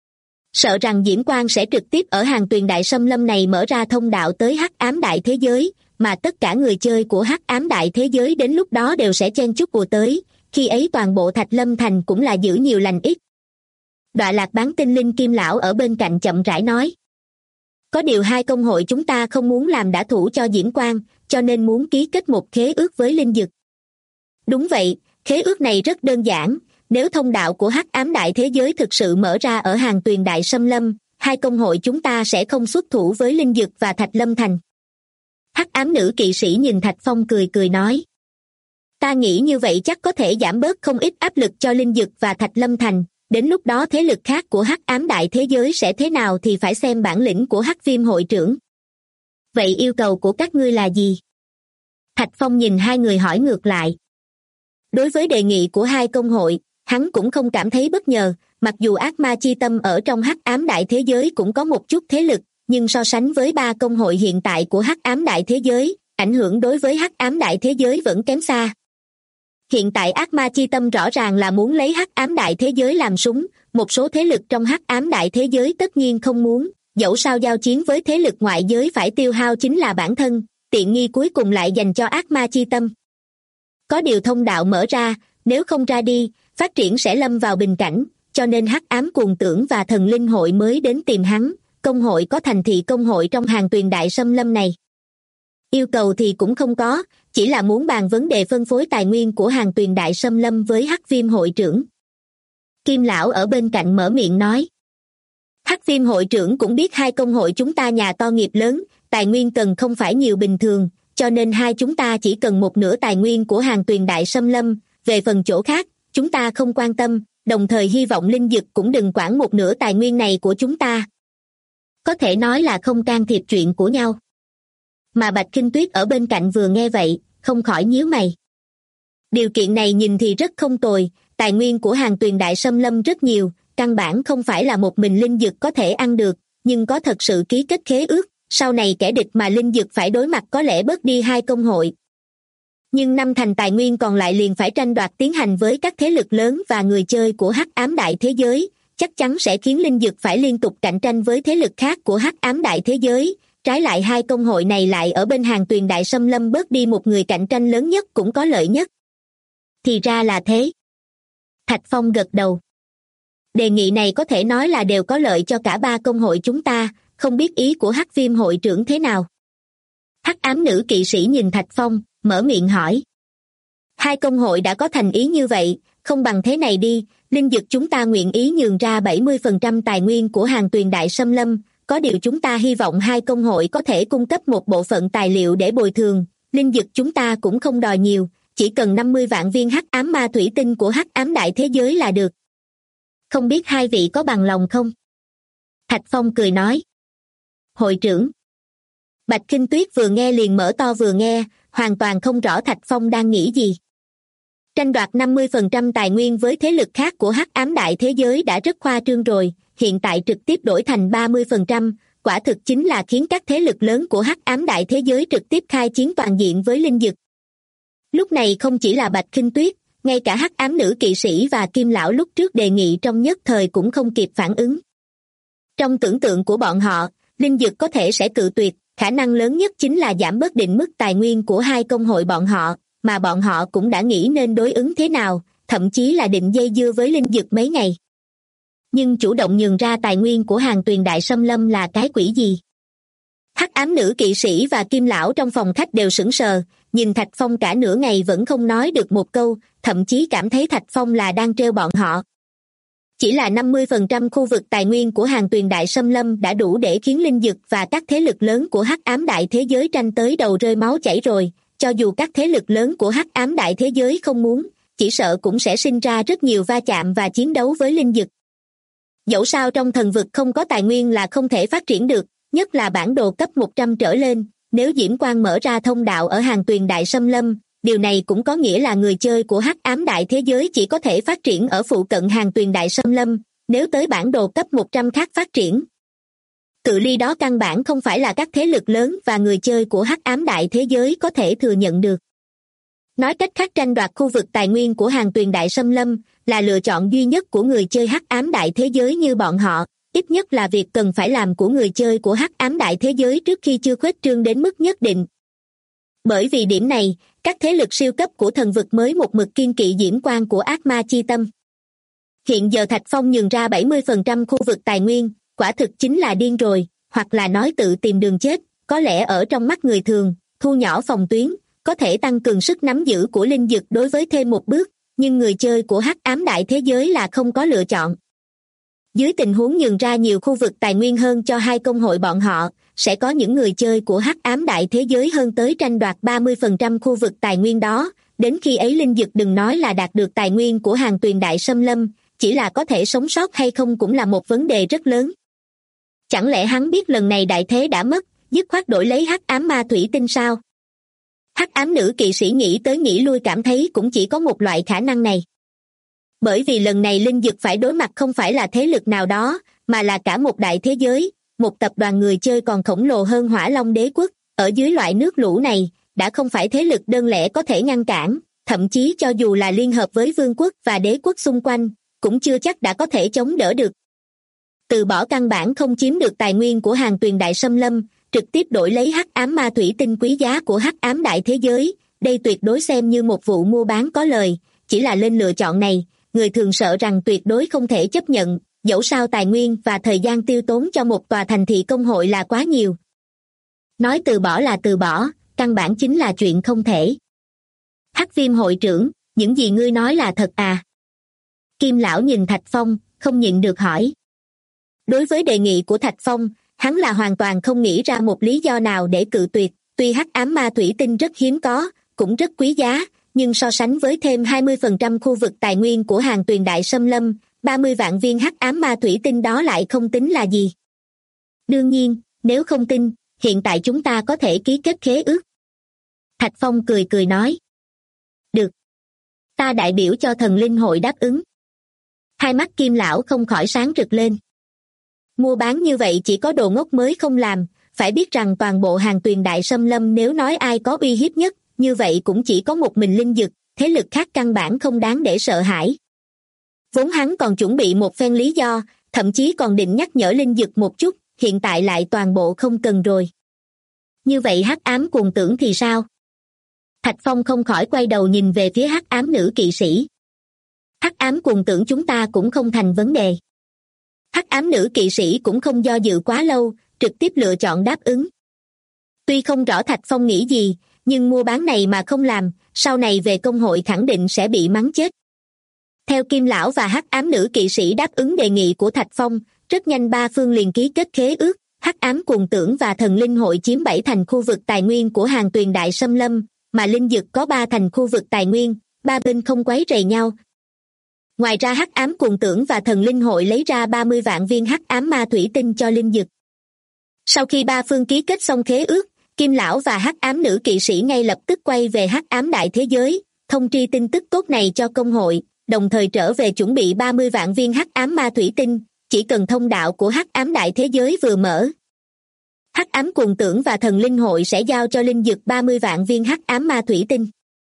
Sợ rằng Diễm Quang sẽ trực tiếp ở hàng tuyền đại xâm lâm này mở ra thông đạo tới hắc ám đại thế giới, mà tất cả người chơi của hắc ám đại thế giới đến lúc đó đều sẽ chen chúc ùa tới, khi ấy toàn bộ Thạch Lâm thành cũng là giữ nhiều lành ít. Đọa lạc bán tinh linh Kim Lão ở bên cạnh chậm rãi nói. Có điều 2 công hội chúng ta không muốn làm đả thủ cho Diễm Quang, cho nên muốn ký kết một khế ước với linh dực. Đúng vậy, khế ước này rất đơn giản, nếu thông đạo của hắc ám đại thế giới thực sự mở ra ở hàng tuyền đại xâm lâm, 2 công hội chúng ta sẽ không xuất thủ với linh dực và Thạch Lâm thành. Hắc ám nữ kỵ sĩ nhìn Thạch Phong cười cười nói. Ta nghĩ như vậy chắc có thể giảm bớt không ít áp lực cho linh dực và Thạch Lâm thành, đến lúc đó thế lực khác của hắc ám đại thế giới sẽ thế nào thì phải xem bản lĩnh của Hắc Viêm hội trưởng. Vậy yêu cầu của các ngươi là gì? Thạch Phong nhìn hai người hỏi ngược lại. Đối với đề nghị của 2 công hội, hắn cũng không cảm thấy bất ngờ, mặc dù ác ma chi tâm ở trong hắc ám đại thế giới cũng có một chút thế lực, nhưng so sánh với 3 công hội hiện tại của hắc ám đại thế giới, ảnh hưởng đối với hắc ám đại thế giới vẫn kém xa. Hiện tại ác ma chi tâm rõ ràng là muốn lấy hắc ám đại thế giới làm súng, một số thế lực trong hắc ám đại thế giới tất nhiên không muốn, dẫu sao giao chiến với thế lực ngoại giới phải tiêu hao chính là bản thân, tiện nghi cuối cùng lại dành cho ác ma chi tâm. Có điều thông đạo mở ra, nếu không ra đi, phát triển sẽ lâm vào bình cảnh, cho nên hắc ám cuồng tưởng và thần linh hội mới đến tìm hắn, công hội có thành thị công hội trong hàng tuyền đại xâm lâm này. Yêu cầu thì cũng không có, chỉ là muốn bàn vấn đề phân phối tài nguyên của Hàn Tuyền Đại Xâm Lâm với Hắc Viêm hội trưởng. Kim lão ở bên cạnh mở miệng nói. Hắc Viêm hội trưởng cũng biết hai công hội chúng ta nhà to nghiệp lớn, tài nguyên cần không phải nhiều bình thường, cho nên hai chúng ta chỉ cần một nửa tài nguyên của Hàn Tuyền Đại Xâm Lâm, về phần chỗ khác, chúng ta không quan tâm, đồng thời hy vọng linh dực cũng đừng quản một nửa tài nguyên này của chúng ta. Có thể nói là không can thiệp chuyện của nhau. Mà Bạch Kinh Tuyết ở bên cạnh vừa nghe vậy, không khỏi nhíu mày. Điều kiện này nhìn thì rất không tồi, tài nguyên của Hàn Tuyền Đại Xâm Lâm rất nhiều, căn bản không phải là một mình linh dực có thể ăn được, nhưng có thật sự ký kết khế ước, sau này kẻ địch mà linh dực phải đối mặt có lẽ bớt đi hai công hội. Nhưng năm thành tài nguyên còn lại liền phải tranh đoạt tiến hành với các thế lực lớn và người chơi của Hắc Ám Đại Thế Giới, chắc chắn sẽ khiến linh dực phải liên tục cạnh tranh với thế lực khác của Hắc Ám Đại Thế Giới. Trái lại hai công hội này lại ở bên Hàn Tuyền Đại Xâm Lâm bớt đi một người cạnh tranh lớn nhất cũng có lợi nhất. Thì ra là thế. Thạch Phong gật đầu. Đề nghị này có thể nói là đều có lợi cho cả ba công hội chúng ta, không biết ý của Hắc Viêm hội trưởng thế nào. Hắc Ám nữ kỵ sĩ nhìn Thạch Phong, mở miệng hỏi. Hai công hội đã có thành ý như vậy, không bằng thế này đi, linh dực chúng ta nguyện ý nhường ra 70% tài nguyên của Hàn Tuyền Đại Xâm Lâm, có điều chúng ta hy vọng hai công hội có thể cung cấp một bộ phận tài liệu để bồi thường, linh dực chúng ta cũng không đòi nhiều, chỉ cần 50 vạn viên hắc ám ma thủy tinh của Hắc Ám Đại Thế Giới là được. Không biết hai vị có bằng lòng không? Thạch Phong cười nói. Hội trưởng. Bạch Kinh Tuyết vừa nghe liền mở to vừa nghe, hoàn toàn không rõ Thạch Phong đang nghĩ gì. Tranh đoạt 50% tài nguyên với thế lực khác của Hắc Ám Đại Thế Giới đã rất khoa trương rồi, hiện tại trực tiếp đổi thành 30%, quả thực chính là khiến các thế lực lớn của Hắc Ám Đại Thế Giới trực tiếp khai chiến toàn diện với linh dực. Lúc này không chỉ là Bạch Kinh Tuyết, ngay cả Hắc Ám nữ kỵ sĩ và Kim lão lúc trước đề nghị trong nhất thời cũng không kịp phản ứng. Trong tưởng tượng của bọn họ, linh dực có thể sẽ cự tuyệt, khả năng lớn nhất chính là giảm bớt định mức tài nguyên của hai công hội bọn họ, mà bọn họ cũng đã nghĩ nên đối ứng thế nào, thậm chí là định dây dưa với linh dực mấy ngày. Nhưng chủ động nhường ra tài nguyên của Hàn Tuyền Đại Xâm Lâm là cái quỷ gì? Hắc Ám nữ kỵ sĩ và Kim lão trong phòng khách đều sững sờ, nhìn Thạch Phong cả nửa ngày vẫn không nói được một câu, thậm chí cảm thấy Thạch Phong là đang trêu bọn họ. Chỉ là 50% khu vực tài nguyên của Hàn Tuyền Đại Xâm Lâm đã đủ để khiến linh dực và các thế lực lớn của Hắc Ám Đại Thế Giới tranh tới đầu rơi máu chảy rồi, cho dù các thế lực lớn của Hắc Ám Đại Thế Giới không muốn, chỉ sợ cũng sẽ sinh ra rất nhiều va chạm và chiến đấu với linh dực. Dẫu sao trong thần vực không có tài nguyên là không thể phát triển được, nhất là bản đồ cấp 100 trở lên, nếu Diễm Quang mở ra thông đạo ở Hàn Tuyền Đại Xâm Lâm, điều này cũng có nghĩa là người chơi của Hắc Ám Đại Thế Giới chỉ có thể phát triển ở phụ cận Hàn Tuyền Đại Xâm Lâm, nếu tới bản đồ cấp 100 khác phát triển. Cự ly đó căn bản không phải là các thế lực lớn và người chơi của Hắc Ám Đại Thế Giới có thể thừa nhận được. Nói cách khác, tranh đoạt khu vực tài nguyên của Hàn Tuyền Đại Xâm Lâm là lựa chọn duy nhất của người chơi Hắc Ám Đại Thế Giới như bọn họ, ít nhất là việc cần phải làm của người chơi của Hắc Ám Đại Thế Giới trước khi chưa khuếch trương đến mức nhất định. Bởi vì điểm này, các thế lực siêu cấp của thần vực mới một mực kiên kỵ Diễm Quang của ác ma chi tâm. Hiện giờ Thạch Phong nhường ra 70% khu vực tài nguyên, quả thực chính là điên rồi, hoặc là nói tự tìm đường chết, có lẽ ở trong mắt người thường, thu nhỏ phòng tuyến, có thể tăng cường sức nắm giữ của linh dực đối với thêm một bước, nhưng người chơi của Hắc Ám Đại Thế Giới là không có lựa chọn. Dưới tình huống nhường ra nhiều khu vực tài nguyên hơn cho hai công hội bọn họ, sẽ có những người chơi của Hắc Ám Đại Thế Giới hơn tới tranh đoạt 30% khu vực tài nguyên đó, đến khi ấy linh dực đừng nói là đạt được tài nguyên của Hàn Tuyền Đại Xâm Lâm, chỉ là có thể sống sót hay không cũng là một vấn đề rất lớn. Chẳng lẽ hắn biết lần này đại thế đã mất, dứt khoát đổi lấy hắc ám ma thủy tinh sao? Hắc ám nữ kỵ sĩ nghĩ tới nghĩ lui cảm thấy cũng chỉ có một loại khả năng này. Bởi vì lần này linh dực phải đối mặt không phải là thế lực nào đó, mà là cả một đại thế giới, một tập đoàn người chơi còn khổng lồ hơn Hỏa Long Đế Quốc, ở dưới loại nước lũ này, đã không phải thế lực đơn lẻ có thể ngăn cản, thậm chí cho dù là liên hợp với vương quốc và đế quốc xung quanh, cũng chưa chắc đã có thể chống đỡ được. Từ bỏ căn bản không chiếm được tài nguyên của Hàn Tuyền Đại Xâm Lâm, trực tiếp đổi lấy hắc ám ma thủy tinh quý giá của hắc ám đại thế giới, đây tuyệt đối xem như một vụ mua bán có lời, chỉ là lên lựa chọn này, người thường sợ rằng tuyệt đối không thể chấp nhận, dẫu sao tài nguyên và thời gian tiêu tốn cho một tòa thành thị công hội là quá nhiều. Nói từ bỏ là từ bỏ, căn bản chính là chuyện không thể. Hắc Viêm hội trưởng, những gì ngươi nói là thật à? Kim lão nhìn Thạch Phong, không nhịn được hỏi. Đối với đề nghị của Thạch Phong, hắn là hoàn toàn không nghĩ ra một lý do nào để cự tuyệt. Tuy hắc ám ma thủy tinh rất hiếm có, cũng rất quý giá, nhưng so sánh với thêm 20% khu vực tài nguyên của Hàn Tuyền Đại Xâm Lâm, 30 vạn viên hắc ám ma thủy tinh đó lại không tính là gì. Đương nhiên, nếu không tin, hiện tại chúng ta có thể ký kết khế ước. Thạch Phong cười cười nói. Được. Ta đại biểu cho thần linh hội đáp ứng. Hai mắt Kim lão không khỏi sáng rực lên. Mua bán như vậy chỉ có đồ ngốc mới không làm, phải biết rằng toàn bộ Hàn Tuyền Đại Xâm Lâm nếu nói ai có uy hiếp nhất, như vậy cũng chỉ có một mình Linh Dực, thế lực khác căn bản không đáng để sợ hãi. Vốn hắn còn chuẩn bị một phen lý do, thậm chí còn định nhắc nhở Linh Dực một chút, hiện tại lại toàn bộ không cần rồi. Như vậy hắc ám cuồng tưởng thì sao? Thạch Phong không khỏi quay đầu nhìn về phía hắc ám nữ kỵ sĩ. Hắc ám cuồng tưởng chúng ta cũng không thành vấn đề. Hắc ám nữ kỵ sĩ cũng không do dự quá lâu, trực tiếp lựa chọn đáp ứng. Tuy không rõ Thạch Phong nghĩ gì, nhưng mua bán này mà không làm, sau này về công hội khẳng định sẽ bị mắng chết. Theo Kim lão và hắc ám nữ kỵ sĩ đáp ứng đề nghị của Thạch Phong, rất nhanh ba phương liền ký kết khế ước, hắc ám cuồng tưởng và thần linh hội chiếm 7 thành khu vực tài nguyên của Hàn Tuyền Đại Xâm Lâm, mà Linh Dực có 3 thành khu vực tài nguyên, ba bên không quấy rầy nhau. Ngoài ra hắc ám cuồng tưởng và thần linh hội lấy ra 30 vạn viên hắc ám ma thủy tinh cho Linh Dực. Sau khi ba phương ký kết xong khế ước, Kim lão và hắc ám nữ kỵ sĩ ngay lập tức quay về hắc ám đại thế giới, thông tri tin tức tốt này cho công hội, đồng thời trở về chuẩn bị 30 vạn viên hắc ám ma thủy tinh, chỉ cần thông đạo của hắc ám đại thế giới vừa mở. Hắc ám cuồng tưởng và thần linh hội sẽ giao cho Linh Dực 30 vạn viên hắc ám ma thủy tinh.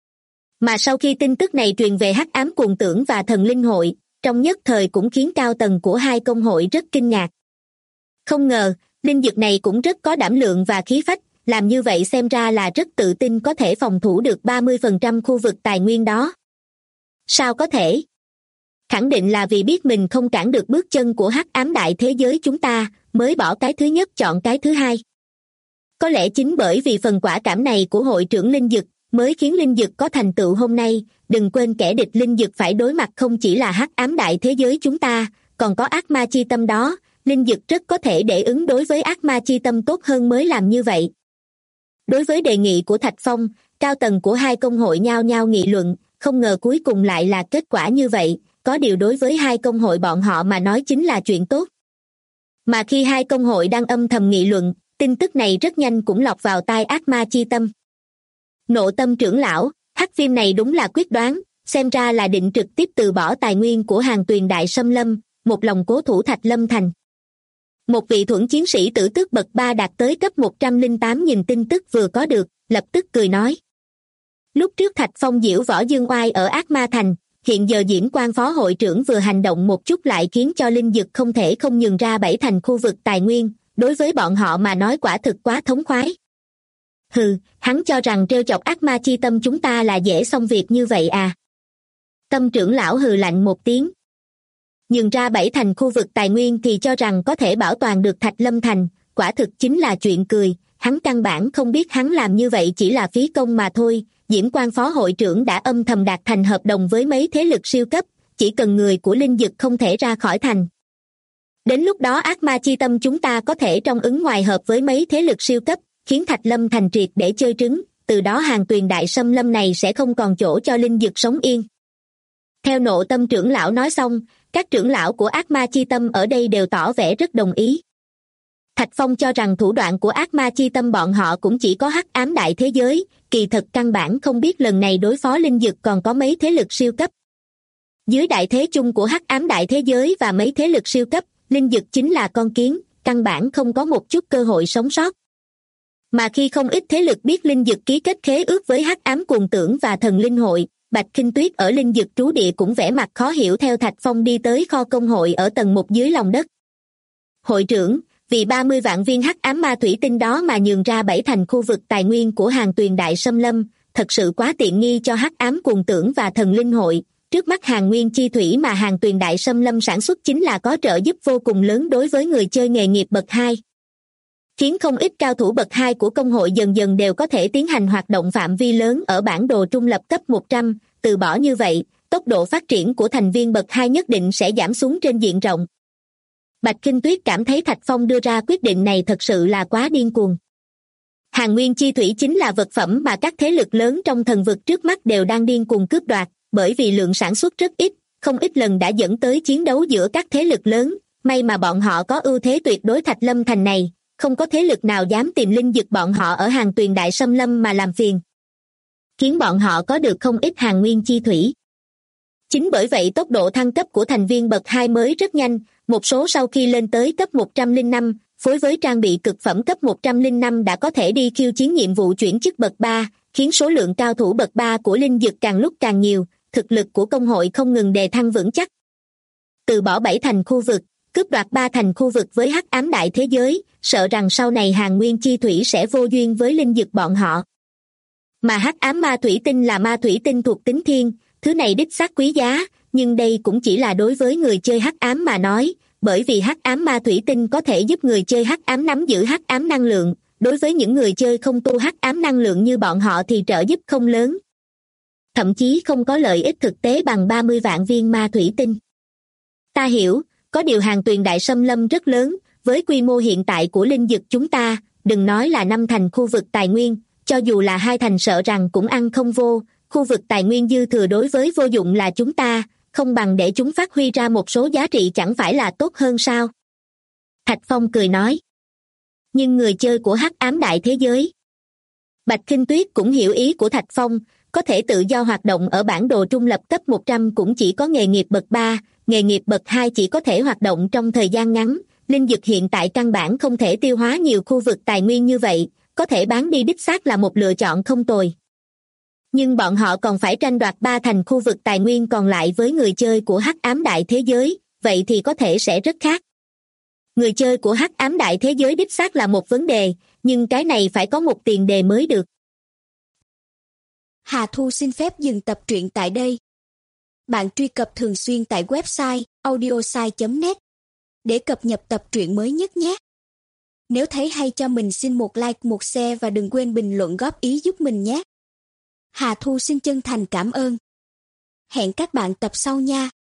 Mà sau khi tin tức này truyền về hắc ám cuồng tưởng và thần linh hội, trong nhất thời cũng khiến cao tầng của hai công hội rất kinh ngạc. Không ngờ, Linh Dực này cũng rất có đảm lượng và khí phách, làm như vậy xem ra là rất tự tin có thể phòng thủ được 30% khu vực tài nguyên đó. Sao có thể? Khẳng định là vì biết mình không cản được bước chân của hắc ám đại thế giới chúng ta, mới bỏ cái thứ nhất chọn cái thứ hai. Có lẽ chính bởi vì phần quả cảm này của hội trưởng Linh Dực, mới khiến Linh Dực có thành tựu hôm nay. Đừng quên kẻ địch Linh Dực phải đối mặt không chỉ là hắc ám đại thế giới chúng ta, còn có ác ma chi tâm đó. Linh Dực rất có thể để ứng đối với ác ma chi tâm tốt hơn mới làm như vậy. Đối với đề nghị của Thạch Phong, cao tầng của hai công hội nhao nhao nghị luận, không ngờ cuối cùng lại là kết quả như vậy, có điều đối với hai công hội bọn họ mà nói chính là chuyện tốt. Mà khi hai công hội đang âm thầm nghị luận, tin tức này rất nhanh cũng lọt vào tai ác ma chi tâm. Nộ Tâm trưởng lão, hắc viêm này đúng là quyết đoán, xem ra là định trực tiếp từ bỏ tài nguyên của Hàn Tuyền Đại Xâm Lâm, một lòng cố thủ Thạch Lâm Thành. Một vị thuẫn chiến sĩ tử tước bậc 3 đạt tới cấp 108 nhìn tin tức vừa có được, lập tức cười nói. Lúc trước Thạch Phong diễu võ dương oai ở Ác Ma Thành, hiện giờ Diễm Quan phó hội trưởng vừa hành động một chút lại khiến cho Linh Dực không thể không nhường ra 7 thành khu vực tài nguyên, đối với bọn họ mà nói quả thực quá thống khoái. Hừ, hắn cho rằng trêu chọc ác ma chi tâm chúng ta là dễ xong việc như vậy à? Tâm trưởng lão hừ lạnh một tiếng. Nhường ra 7 thành khu vực tài nguyên thì cho rằng có thể bảo toàn được Thạch Lâm Thành, quả thực chính là chuyện cười, hắn căn bản không biết hắn làm như vậy chỉ là phí công mà thôi. Diễm Quan phó hội trưởng đã âm thầm đạt thành hợp đồng với mấy thế lực siêu cấp, chỉ cần người của Linh Dực không thể ra khỏi thành. Đến lúc đó ác ma chi tâm chúng ta có thể trong ứng ngoài hợp với mấy thế lực siêu cấp, khiến Thạch Lâm Thành triệt để chơi trứng, từ đó Hàn Tuyền Đại Xâm Lâm này sẽ không còn chỗ cho Linh Dực sống yên. Theo Nộ Tâm trưởng lão nói xong, các trưởng lão của ác ma chi tâm ở đây đều tỏ vẻ rất đồng ý. Thạch Phong cho rằng thủ đoạn của ác ma chi tâm bọn họ cũng chỉ có hắc ám đại thế giới, kỳ thực căn bản không biết lần này đối phó Linh Dực còn có mấy thế lực siêu cấp. Dưới đại thế chung của hắc ám đại thế giới và mấy thế lực siêu cấp, Linh Dực chính là con kiến, căn bản không có một chút cơ hội sống sót. Mà khi không ít thế lực biết Linh Dực ký kết khế ước với hắc ám cuồng tưởng và thần linh hội, Bạch Khinh Tuyết ở Linh Dực trú địa cũng vẻ mặt khó hiểu theo Thạch Phong đi tới kho công hội ở tầng 1 dưới lòng đất. Hội trưởng, vì 30 vạn viên hắc ám ma thủy tinh đó mà nhường ra 7 thành khu vực tài nguyên của Hàn Tuyền Đại Xâm Lâm, thật sự quá tiện nghi cho hắc ám cuồng tưởng và thần linh hội. Trước mắt Hàn Nguyên chi thủy mà Hàn Tuyền Đại Xâm Lâm sản xuất chính là có trợ giúp vô cùng lớn đối với người chơi nghề nghiệp bậc 2. khiến không ít cao thủ bậc 2 của công hội dần dần đều có thể tiến hành hoạt động phạm vi lớn ở bản đồ trung lập cấp 100, từ bỏ như vậy, tốc độ phát triển của thành viên bậc 2 nhất định sẽ giảm xuống trên diện rộng. Bạch Kinh Tuyết cảm thấy Thạch Phong đưa ra quyết định này thật sự là quá điên cuồng. Hàn Nguyên Chi Thủy chính là vật phẩm mà các thế lực lớn trong thần vực trước mắt đều đang điên cuồng cướp đoạt, bởi vì lượng sản xuất rất ít, không ít lần đã dẫn tới chiến đấu giữa các thế lực lớn, may mà bọn họ có ưu thế tuyệt đối Thạch Lâm thành này, không có thế lực nào dám tìm linh dực bọn họ ở Hàn Tuyền Đại Xâm Lâm mà làm phiền, khiến bọn họ có được không ít Hàn Nguyên Chi Thủy. Chính bởi vậy tốc độ thăng cấp của thành viên bậc 2 mới rất nhanh, một số sau khi lên tới cấp 105, phối với trang bị cực phẩm cấp 105 đã có thể đi khiêu chiến nhiệm vụ chuyển chức bậc 3, khiến số lượng cao thủ bậc 3 của linh dực càng lúc càng nhiều, thực lực của công hội không ngừng đề thăng vững chắc. Từ bỏ 7 thành khu vực, cướp đoạt 3 thành khu vực với hắc ám đại thế giới, sợ rằng sau này Hàn Nguyên Chi Thủy sẽ vô duyên với linh dực bọn họ. Mà hắc ám ma thủy tinh là ma thủy tinh thuộc tính thiên, thứ này đích xác quý giá, nhưng đây cũng chỉ là đối với người chơi hắc ám mà nói, bởi vì hắc ám ma thủy tinh có thể giúp người chơi hắc ám nắm giữ hắc ám năng lượng, đối với những người chơi không tu hắc ám năng lượng như bọn họ thì trợ giúp không lớn. Thậm chí không có lợi ích thực tế bằng 30 vạn viên ma thủy tinh. Ta hiểu, có điều Hàn Tuyền Đại Xâm Lâm rất lớn, với quy mô hiện tại của linh dực chúng ta, đừng nói là 5 thành khu vực tài nguyên, cho dù là 2 thành sợ rằng cũng ăn không vô, khu vực tài nguyên dư thừa đối với vô dụng là chúng ta, không bằng để chúng phát huy ra một số giá trị chẳng phải là tốt hơn sao? Thạch Phong cười nói. Nhưng người chơi của hắc ám đại thế giới. Bạch Kinh Tuyết cũng hiểu ý của Thạch Phong, có thể tự do hoạt động ở bản đồ trung lập cấp 100 cũng chỉ có nghề nghiệp bậc 3, nghề nghiệp bậc 2 chỉ có thể hoạt động trong thời gian ngắn, linh dực hiện tại căn bản không thể tiêu hóa nhiều khu vực tài nguyên như vậy, có thể bán đi đích xác là một lựa chọn không tồi. Nhưng bọn họ còn phải tranh đoạt 3 thành khu vực tài nguyên còn lại với người chơi của hắc ám đại thế giới, vậy thì có thể sẽ rất khác. Người chơi của hắc ám đại thế giới đích xác là một vấn đề, nhưng cái này phải có một tiền đề mới được. Hà Thu xin phép dừng tập truyện tại đây. Bạn truy cập thường xuyên tại website audiosai.net để cập nhật tập truyện mới nhất nhé. Nếu thấy hay cho mình xin một like, một share và đừng quên bình luận góp ý giúp mình nhé. Hà Thu xin chân thành cảm ơn. Hẹn các bạn tập sau nha.